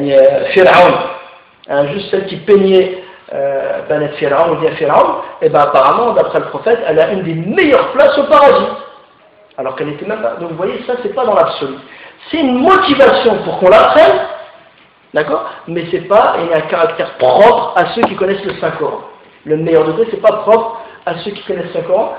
Fir'aun, juste celle qui peignait Banat Fir'aun ou bien Fir'aun, et bien apparemment, d'après le prophète, elle a une des meilleures places au paradis. Alors qu'elle n'était même pas. Donc vous voyez, ça, c'est pas dans l'absolu. C'est une motivation pour qu'on l'apprenne, d'accord? Mais c'est pas, il y a un caractère propre à ceux qui connaissent le Saint-Coran. Le meilleur degré, c'est pas propre à ceux qui connaissent le Saint-Coran.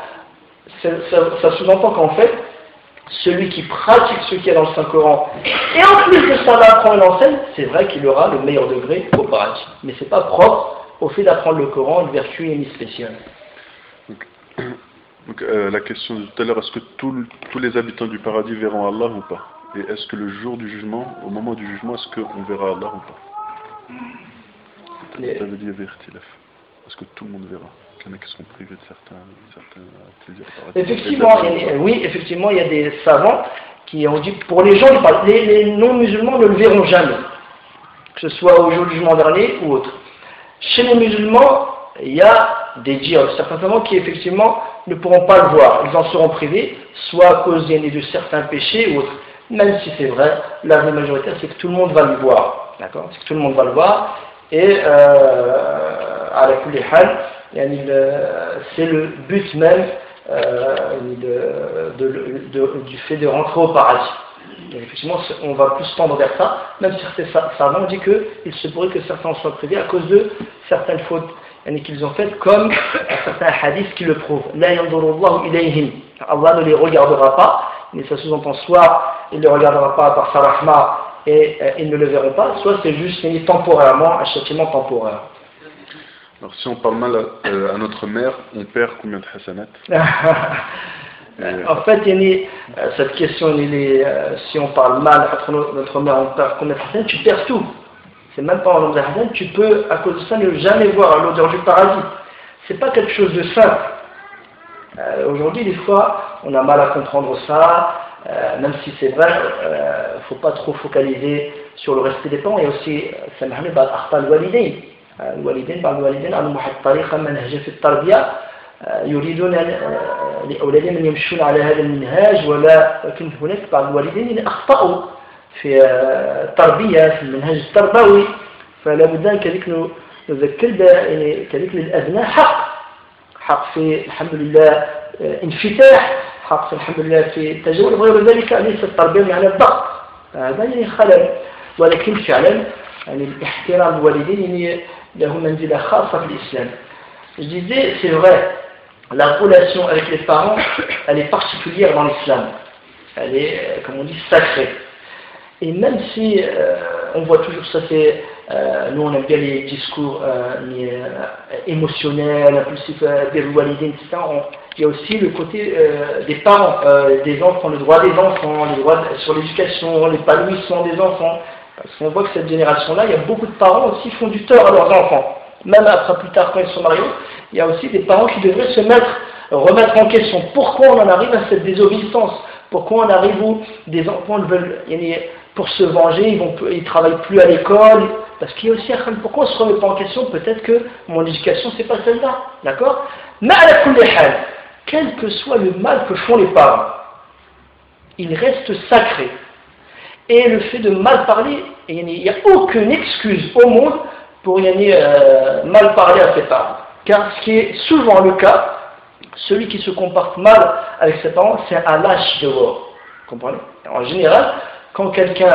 Ça sous-entend qu'en fait, celui qui pratique ce qu'il y a dans le Saint-Coran, et en plus de ça l'apprend et l'enseigne, c'est vrai qu'il aura le meilleur degré au paradis. Mais c'est pas propre au fait d'apprendre le Coran, une vertu et une spéciale. Donc, la question de tout à l'heure, est-ce que tous les habitants du paradis verront Allah ou pas? Et est-ce que le jour du jugement, au moment du jugement, est-ce qu'on verra Allah ou pas? Ça veut dire vertilaf. Est-ce que tout le monde verra? Il y en a qui seront privés de certains plaisirs paradis. Effectivement, il y a des savants qui ont dit, pour les gens, les non-musulmans ne le verront jamais, que ce soit au jour du jugement dernier ou autre. Chez les musulmans, il y a des djihad, certains savants qui effectivement ne pourront pas le voir, ils en seront privés, soit à cause de certains péchés ou autres. Même si c'est vrai, l'avis majoritaire c'est que tout le monde va le voir, d'accord? C'est que tout le monde va le voir, et à la kulli hal, c'est le but même du fait de rentrer au paradis. Et effectivement, on va plus tendre vers ça, même si certains savants ont dit qu'il se pourrait que certains en soient privés à cause de certaines fautes qu'ils ont faites, comme certains hadiths qui le prouvent. La yanzurullahu ilayhim. Allah ne les regardera pas, mais ça sous-entend soit il ne les regardera pas par sa rahma et ils ne le verront pas, soit c'est juste temporairement, un châtiment temporaire. Alors si on parle mal à notre mère, on perd combien de hasanat? En fait, cette question, si on parle mal à notre mère, on perd combien de hasanat? Tu perds tout. C'est même pas en nombre de hasanat, tu peux, à cause de ça, ne jamais voir l'odeur du paradis. C'est pas quelque chose de simple. Aujourd'hui, des fois, on a mal à comprendre ça, même si c'est vrai, il ne faut pas trop focaliser sur le respect des parents. Et aussi, ça m'a amené à الوالدين بعض الوالدين على محط طريقة منهجة في التربية يريدون لأولادهم أن يمشون على هذا المنهاج ولكن هناك بعض الوالدين أخطأوا في التربية في المنهج التربوي فلا بد أن كذلك نذكر كذلك للأبناء حق في الحمد لله انفتاح حاصل الحمد لله في التجول وغير ذلك ليس التربية على الضغط هذا يعني خلل ولكن فعلا يعني الاحترام الوالدين يعني له منزلة خاصة في l'islam. Je disais, c'est vrai, la relation avec les parents, elle est particulière dans l'islam. Elle est, comme on dit, sacrée. Et même si on voit toujours ça, c'est, nous on aime bien les discours émotionnels, impulsifs, des walidines, etc. Il y a aussi le côté des parents, des enfants, le droit des enfants, le droit sur l'éducation, l'épanouissement des enfants. Parce qu'on voit que cette génération-là, il y a beaucoup de parents aussi qui font du tort à leurs enfants. Même après plus tard quand ils sont mariés, il y a aussi des parents qui devraient remettre en question. Pourquoi on en arrive à cette désobéissance? Pourquoi on arrive où des enfants veulent, pour se venger, ils ne travaillent plus à l'école? Parce qu'il y a aussi, pourquoi on ne se remet pas en question? Peut-être que mon éducation, c'est pas celle-là. D'accord? Mais à la kulli-hal, quel que soit le mal que font les parents, il reste sacré. Et le fait de mal parler, il n'y a aucune excuse au monde pour mal parler à ses parents. Car ce qui est souvent le cas, celui qui se comporte mal avec ses parents, c'est un lâche dehors. Vous comprenez? En général, quand quelqu'un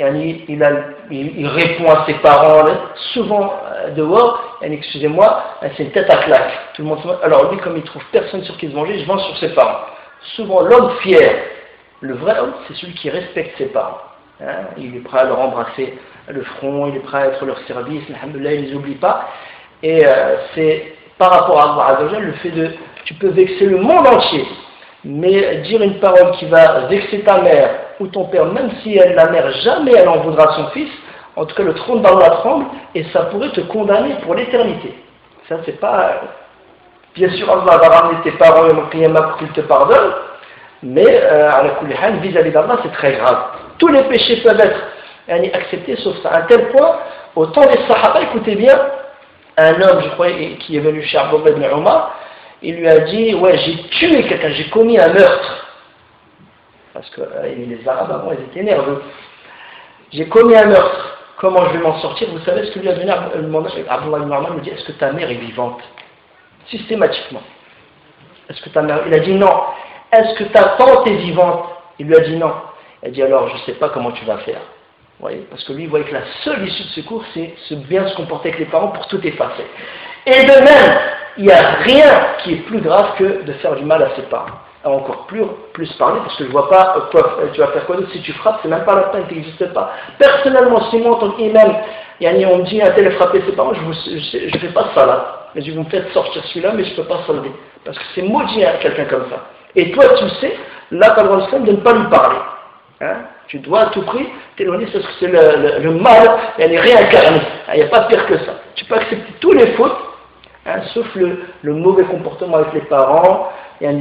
il répond à ses parents, souvent dehors, excusez-moi, c'est une tête à claque. Tout le monde, alors lui, comme il trouve personne sur qui se venger, il se venge sur ses parents. Souvent, l'homme fier, le vrai homme, c'est celui qui respecte ses parents. Il est prêt à leur embrasser le front, il est prêt à être leur service, alhamdoulilah, il ne les oublie pas. Et c'est par rapport à Allah Azza wa Jal, le fait de, tu peux vexer le monde entier, mais dire une parole qui va vexer ta mère ou ton père, même si la mère jamais elle en voudra à son fils, en tout cas le trône d'Allah tremble et ça pourrait te condamner pour l'éternité. Ça c'est pas, bien sûr Allah va ramener tes parents au qiyamah pour qu'ils te pardonnent, mais à la kulli hal, vis-à-vis d'Allah c'est très grave. Tous les péchés peuvent être acceptés sauf ça. À un tel point, au temps des Sahaba, écoutez bien, un homme, je crois, qui est venu chez Abdullah ibn Umar, il lui a dit, ouais, j'ai tué quelqu'un, j'ai commis un meurtre. Parce que les Arabes avant, ils étaient nerveux. J'ai commis un meurtre, comment je vais m'en sortir? Vous savez ce que lui a donné Abdullah ibn Umar, lui dit, est-ce que ta mère est vivante? Systématiquement. Est-ce que ta mère, il a dit non. Est-ce que ta tante est vivante? Il lui a dit non. Il a dit alors, je ne sais pas comment tu vas faire. Vous voyez, parce que lui, il voyait que la seule issue de secours, c'est bien se comporter avec les parents pour tout effacer. Et de même, il n'y a rien qui est plus grave que de faire du mal à ses parents. Et encore plus parler, parce que je ne vois pas quoi, tu vas faire quoi d'autre si tu frappes, c'est même pas la peine, tu n'existes pas. Personnellement, si moi, en tant qu'imam, on me dit un tel a frappé ses parents, je ne fais pas ça là. Mais je vous me faites sortir celui-là, mais je ne peux pas solder. Parce que c'est maudit quelqu'un comme ça. Et toi, tu sais, là, tu as le droit de ne pas lui parler. Tu dois à tout prix t'éloigner parce que c'est le mal, elle est réincarnée. Il n'y a pas pire que ça. Tu peux accepter tous les fautes, sauf le mauvais comportement avec les parents,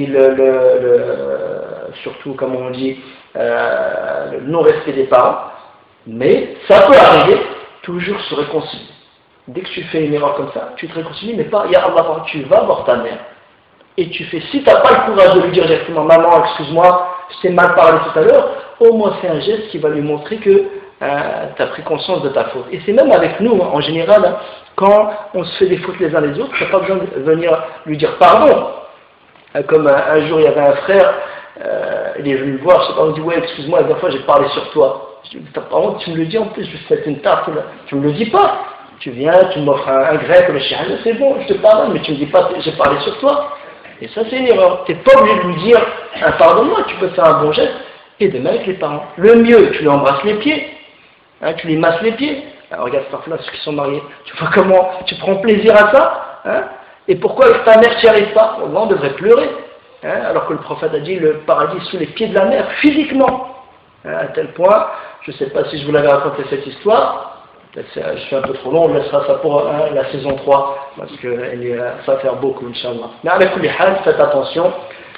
surtout, comme on dit, le non-respect des parents. Mais ça peut arriver, toujours se réconcilier. Dès que tu fais une erreur comme ça, tu te réconcilies, mais pas, ya Allah, tu vas voir ta mère. Et tu fais, si tu n'as pas le courage de lui dire directement, maman, excuse-moi, je t'ai mal parlé tout à l'heure, au moins c'est un geste qui va lui montrer que tu as pris conscience de ta faute. Et c'est même avec nous, en général, quand on se fait des fautes les uns les autres, tu n'as pas besoin de venir lui dire pardon. Comme un jour, il y avait un frère, il est venu me voir, je sais pas, on dit, ouais, excuse-moi, la dernière fois j'ai parlé sur toi. Je dis, par contre, tu me le dis en plus, je vais te mettre une tarte, tu me le dis pas. Tu viens, tu m'offres un grec, le chien, c'est bon, je te pardonne, mais tu me dis pas, j'ai parlé sur toi. Et ça, c'est une erreur. Tu n'es pas obligé de lui dire un pardonne-moi, tu peux faire un bon geste, et de même avec les parents. Le mieux, tu lui embrasses les pieds, tu lui masses les pieds. Alors, regarde parfois ceux qui sont mariés, tu vois comment tu prends plaisir à ça, et pourquoi avec ta mère tu n'y arrives pas? On devrait pleurer, alors que le prophète a dit le paradis sous les pieds de la mère, physiquement. À tel point, je ne sais pas si je vous l'avais raconté cette histoire. Je suis un peu trop long, on laissera ça pour la saison 3, parce que ça va faire beaucoup, Inch'Allah. Mais avec tous les hal, faites attention,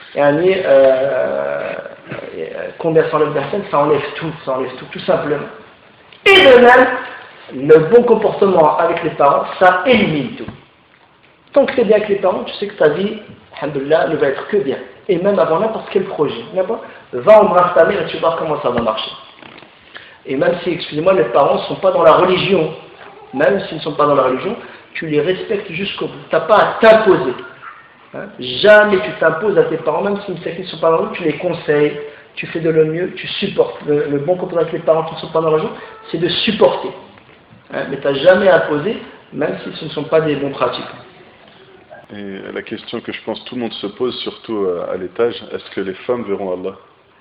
combien ça enlève personne, ça enlève tout simplement. Et de même, le bon comportement avec les parents, ça élimine tout. Tant que tu es bien avec les parents, tu sais que ta vie, alhamdoulilah, ne va être que bien. Et même avant n'importe quel projet. Va embrasser ta mère et tu vas voir comment ça va marcher. Et même si, excusez-moi, les parents ne sont pas dans la religion, même s'ils ne sont pas dans la religion, tu les respectes jusqu'au bout. Tu n'as pas à t'imposer. Hein. Jamais tu t'imposes à tes parents, même si ils ne sont pas dans la joie, tu les conseilles, tu fais de le mieux, tu supportes. Le bon comportement avec les parents qui ne sont pas dans la joie, c'est de supporter. Hein. Mais tu n'as jamais imposé, même si ce ne sont pas des bons pratiques. Et la question que je pense tout le monde se pose, surtout à l'étage, est-ce que les femmes verront Allah?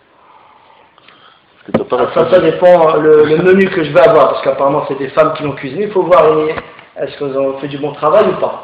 Ça dépend le menu que je vais avoir, parce qu'apparemment c'est des femmes qui l'ont cuisiné, il faut voir est-ce qu'elles ont fait du bon travail ou pas.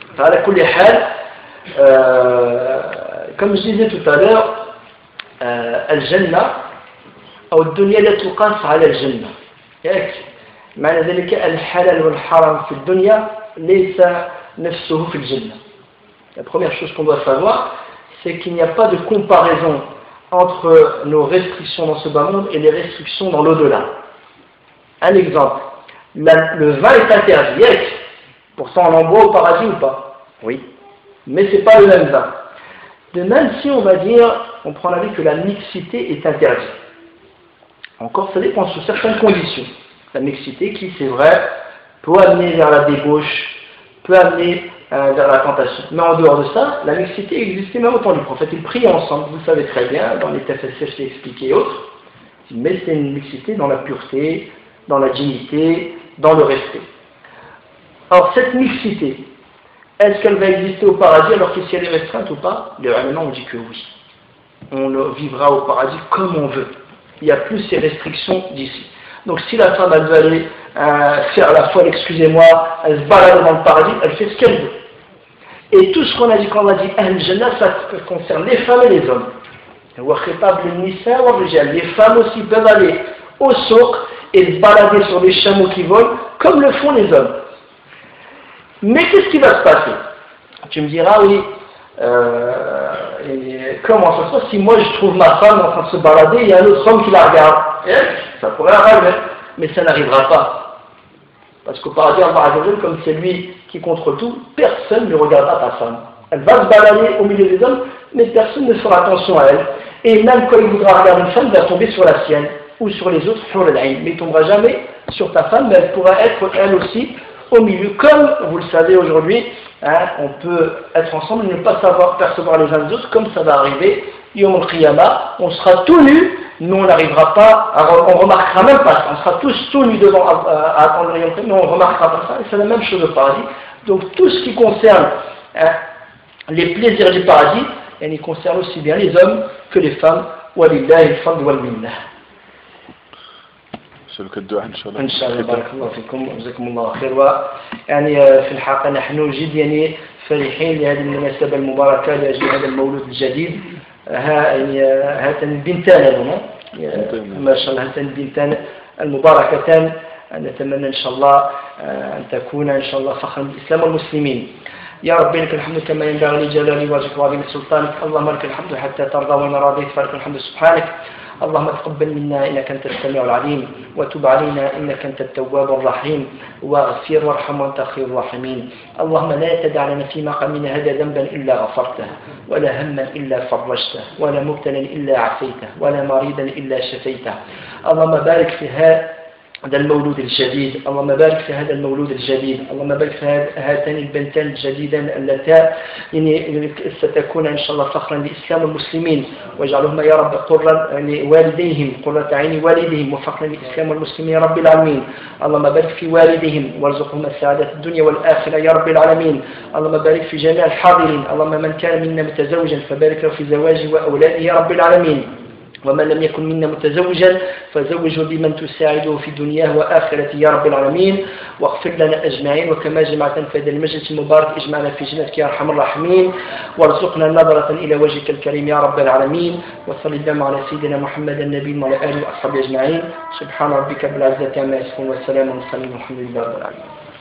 Comme je disais tout à l'heure, Al-Jannah أو الدنيا لا تقاس على الجنة. معنى ذلك الحلال والحرام في الدنيا ليس نفسه في الجنة. La première chose qu'on doit savoir, c'est qu'il n'y a pas de comparaison entre nos restrictions dans ce bas monde et les restrictions dans l'au-delà. Un exemple, le vin est interdit, pourtant on en boit au paradis ou pas? Oui, mais ce n'est pas le même vin. De même si on va dire, on prend l'avis que la mixité est interdite. Encore, ça dépend sous certaines conditions. La mixité qui, c'est vrai, peut amener vers la débauche, peut amener vers la tentation. Mais en dehors de ça, la mixité existait même au temps du prophète. Ils priaient ensemble, vous le savez très bien, dans les TFSF, je l'ai expliqué et autres. Mais c'est une mixité dans la pureté, dans la dignité, dans le respect. Alors cette mixité, est-ce qu'elle va exister au paradis alors que si elle est restreinte ou pas? Les ulama ont dit que oui. On vivra au paradis comme on veut. Il n'y a plus ces restrictions d'ici. Donc si la femme elle veut aller faire la folle, excusez-moi, elle se balade dans le paradis, elle fait ce qu'elle veut. Et tout ce qu'on a dit quand on a dit Al-Jannah, ça concerne les femmes et les hommes. Les femmes aussi peuvent aller au souk et se balader sur les chameaux qui volent, comme le font les hommes. Mais qu'est-ce qui va se passer? Tu me diras, oui, comment ça se passe si moi je trouve ma femme en train de se balader et il y a un autre homme qui la regarde? Ça pourrait arriver, mais ça n'arrivera pas. Parce qu'au paradis, comme c'est lui qui contrôle tout, personne ne regardera ta femme. Elle va se balader au milieu des hommes, mais personne ne fera attention à elle. Et même quand il voudra regarder une femme, il va tomber sur la sienne, ou sur les autres, sur le laïn. Mais il ne tombera jamais sur ta femme, mais elle pourra être elle aussi au milieu. Comme vous le savez aujourd'hui, hein, on peut être ensemble et ne pas savoir percevoir les uns les autres, comme ça va arriver, Yom al-Qiyamah, on sera tout nus, nous on n'arrivera pas, on remarquera même pas ça, on sera tous tout nus devant à attendre le Yom al-Qiyamah, mais on ne remarquera pas ça, et c'est la même chose au paradis. Donc tout ce qui concerne les plaisirs du paradis, et il concerne aussi bien les hommes que les femmes, walillahi al-fadl wal minnah. سلوك الدعاء إن شاء الله. إن شاء الله بارك الله فيكم وجزاكم الله خير. ويعني في الحقيقة نحن جد يعني فرحين لهذه المناسبة المباركة لأجل هذا المولود الجديد. يعني هاتان البنتان ما شاء الله هاتان البنتان المباركتان نتمنى إن شاء الله أن تكون إن شاء الله فخرا بالإسلام والمسلمين. يا رب لك الحمد كما ينبغي لجلال وجهك وعظيم سلطانك. اللهم لك الحمد حتى ترضى وإن رضيت فلك الحمد سبحانك. اللهم تقبل منا إنك أنت السميع العليم وتب علينا إنك أنت التواب الرحيم واغفر وارحم وأنت خير الراحمين. اللهم لا تدع لنا في مقامنا هذا ذنبا إلا غفرته ولا هما إلا فرجته ولا مبتلا إلا عافيته ولا مريضا إلا شفيته. اللهم بارك في هذا المولود الجديد. اللهم بارك في هذا المولود الجديد. اللهم بارك في هاتان البنتان الجديدان اللتان ستكون إن شاء الله فخرا للإسلام والمسلمين واجعلهما يا رب قرا لوالديهم قرة عين والديهم وفخرا للإسلام والمسلمين يا رب العالمين. اللهم بارك في والديهم وارزقهم السعادة الدنيا والآخرة يا رب العالمين. اللهم بارك في جميع الحاضرين. اللهم من كان منا متزوجا فبارك له في زواجه وأولاده يا رب العالمين. ومن لم يكن منا متزوجا فزوجه بمن تساعده في دنياه وآخرته يا رب العالمين. واغفر لنا أجمعين وكما جمعتنا في هذا المجلس المبارك اجمعنا في جنتك يا أرحم الراحمين وارزقنا نظرة إلى وجهك الكريم يا رب العالمين. وصل اللهم على سيدنا محمد النبي وعلى آله وأصحابه أجمعين. سبحان ربك بالعزة عما يصفون والسلام على المرسلين والحمد لله رب العالمين.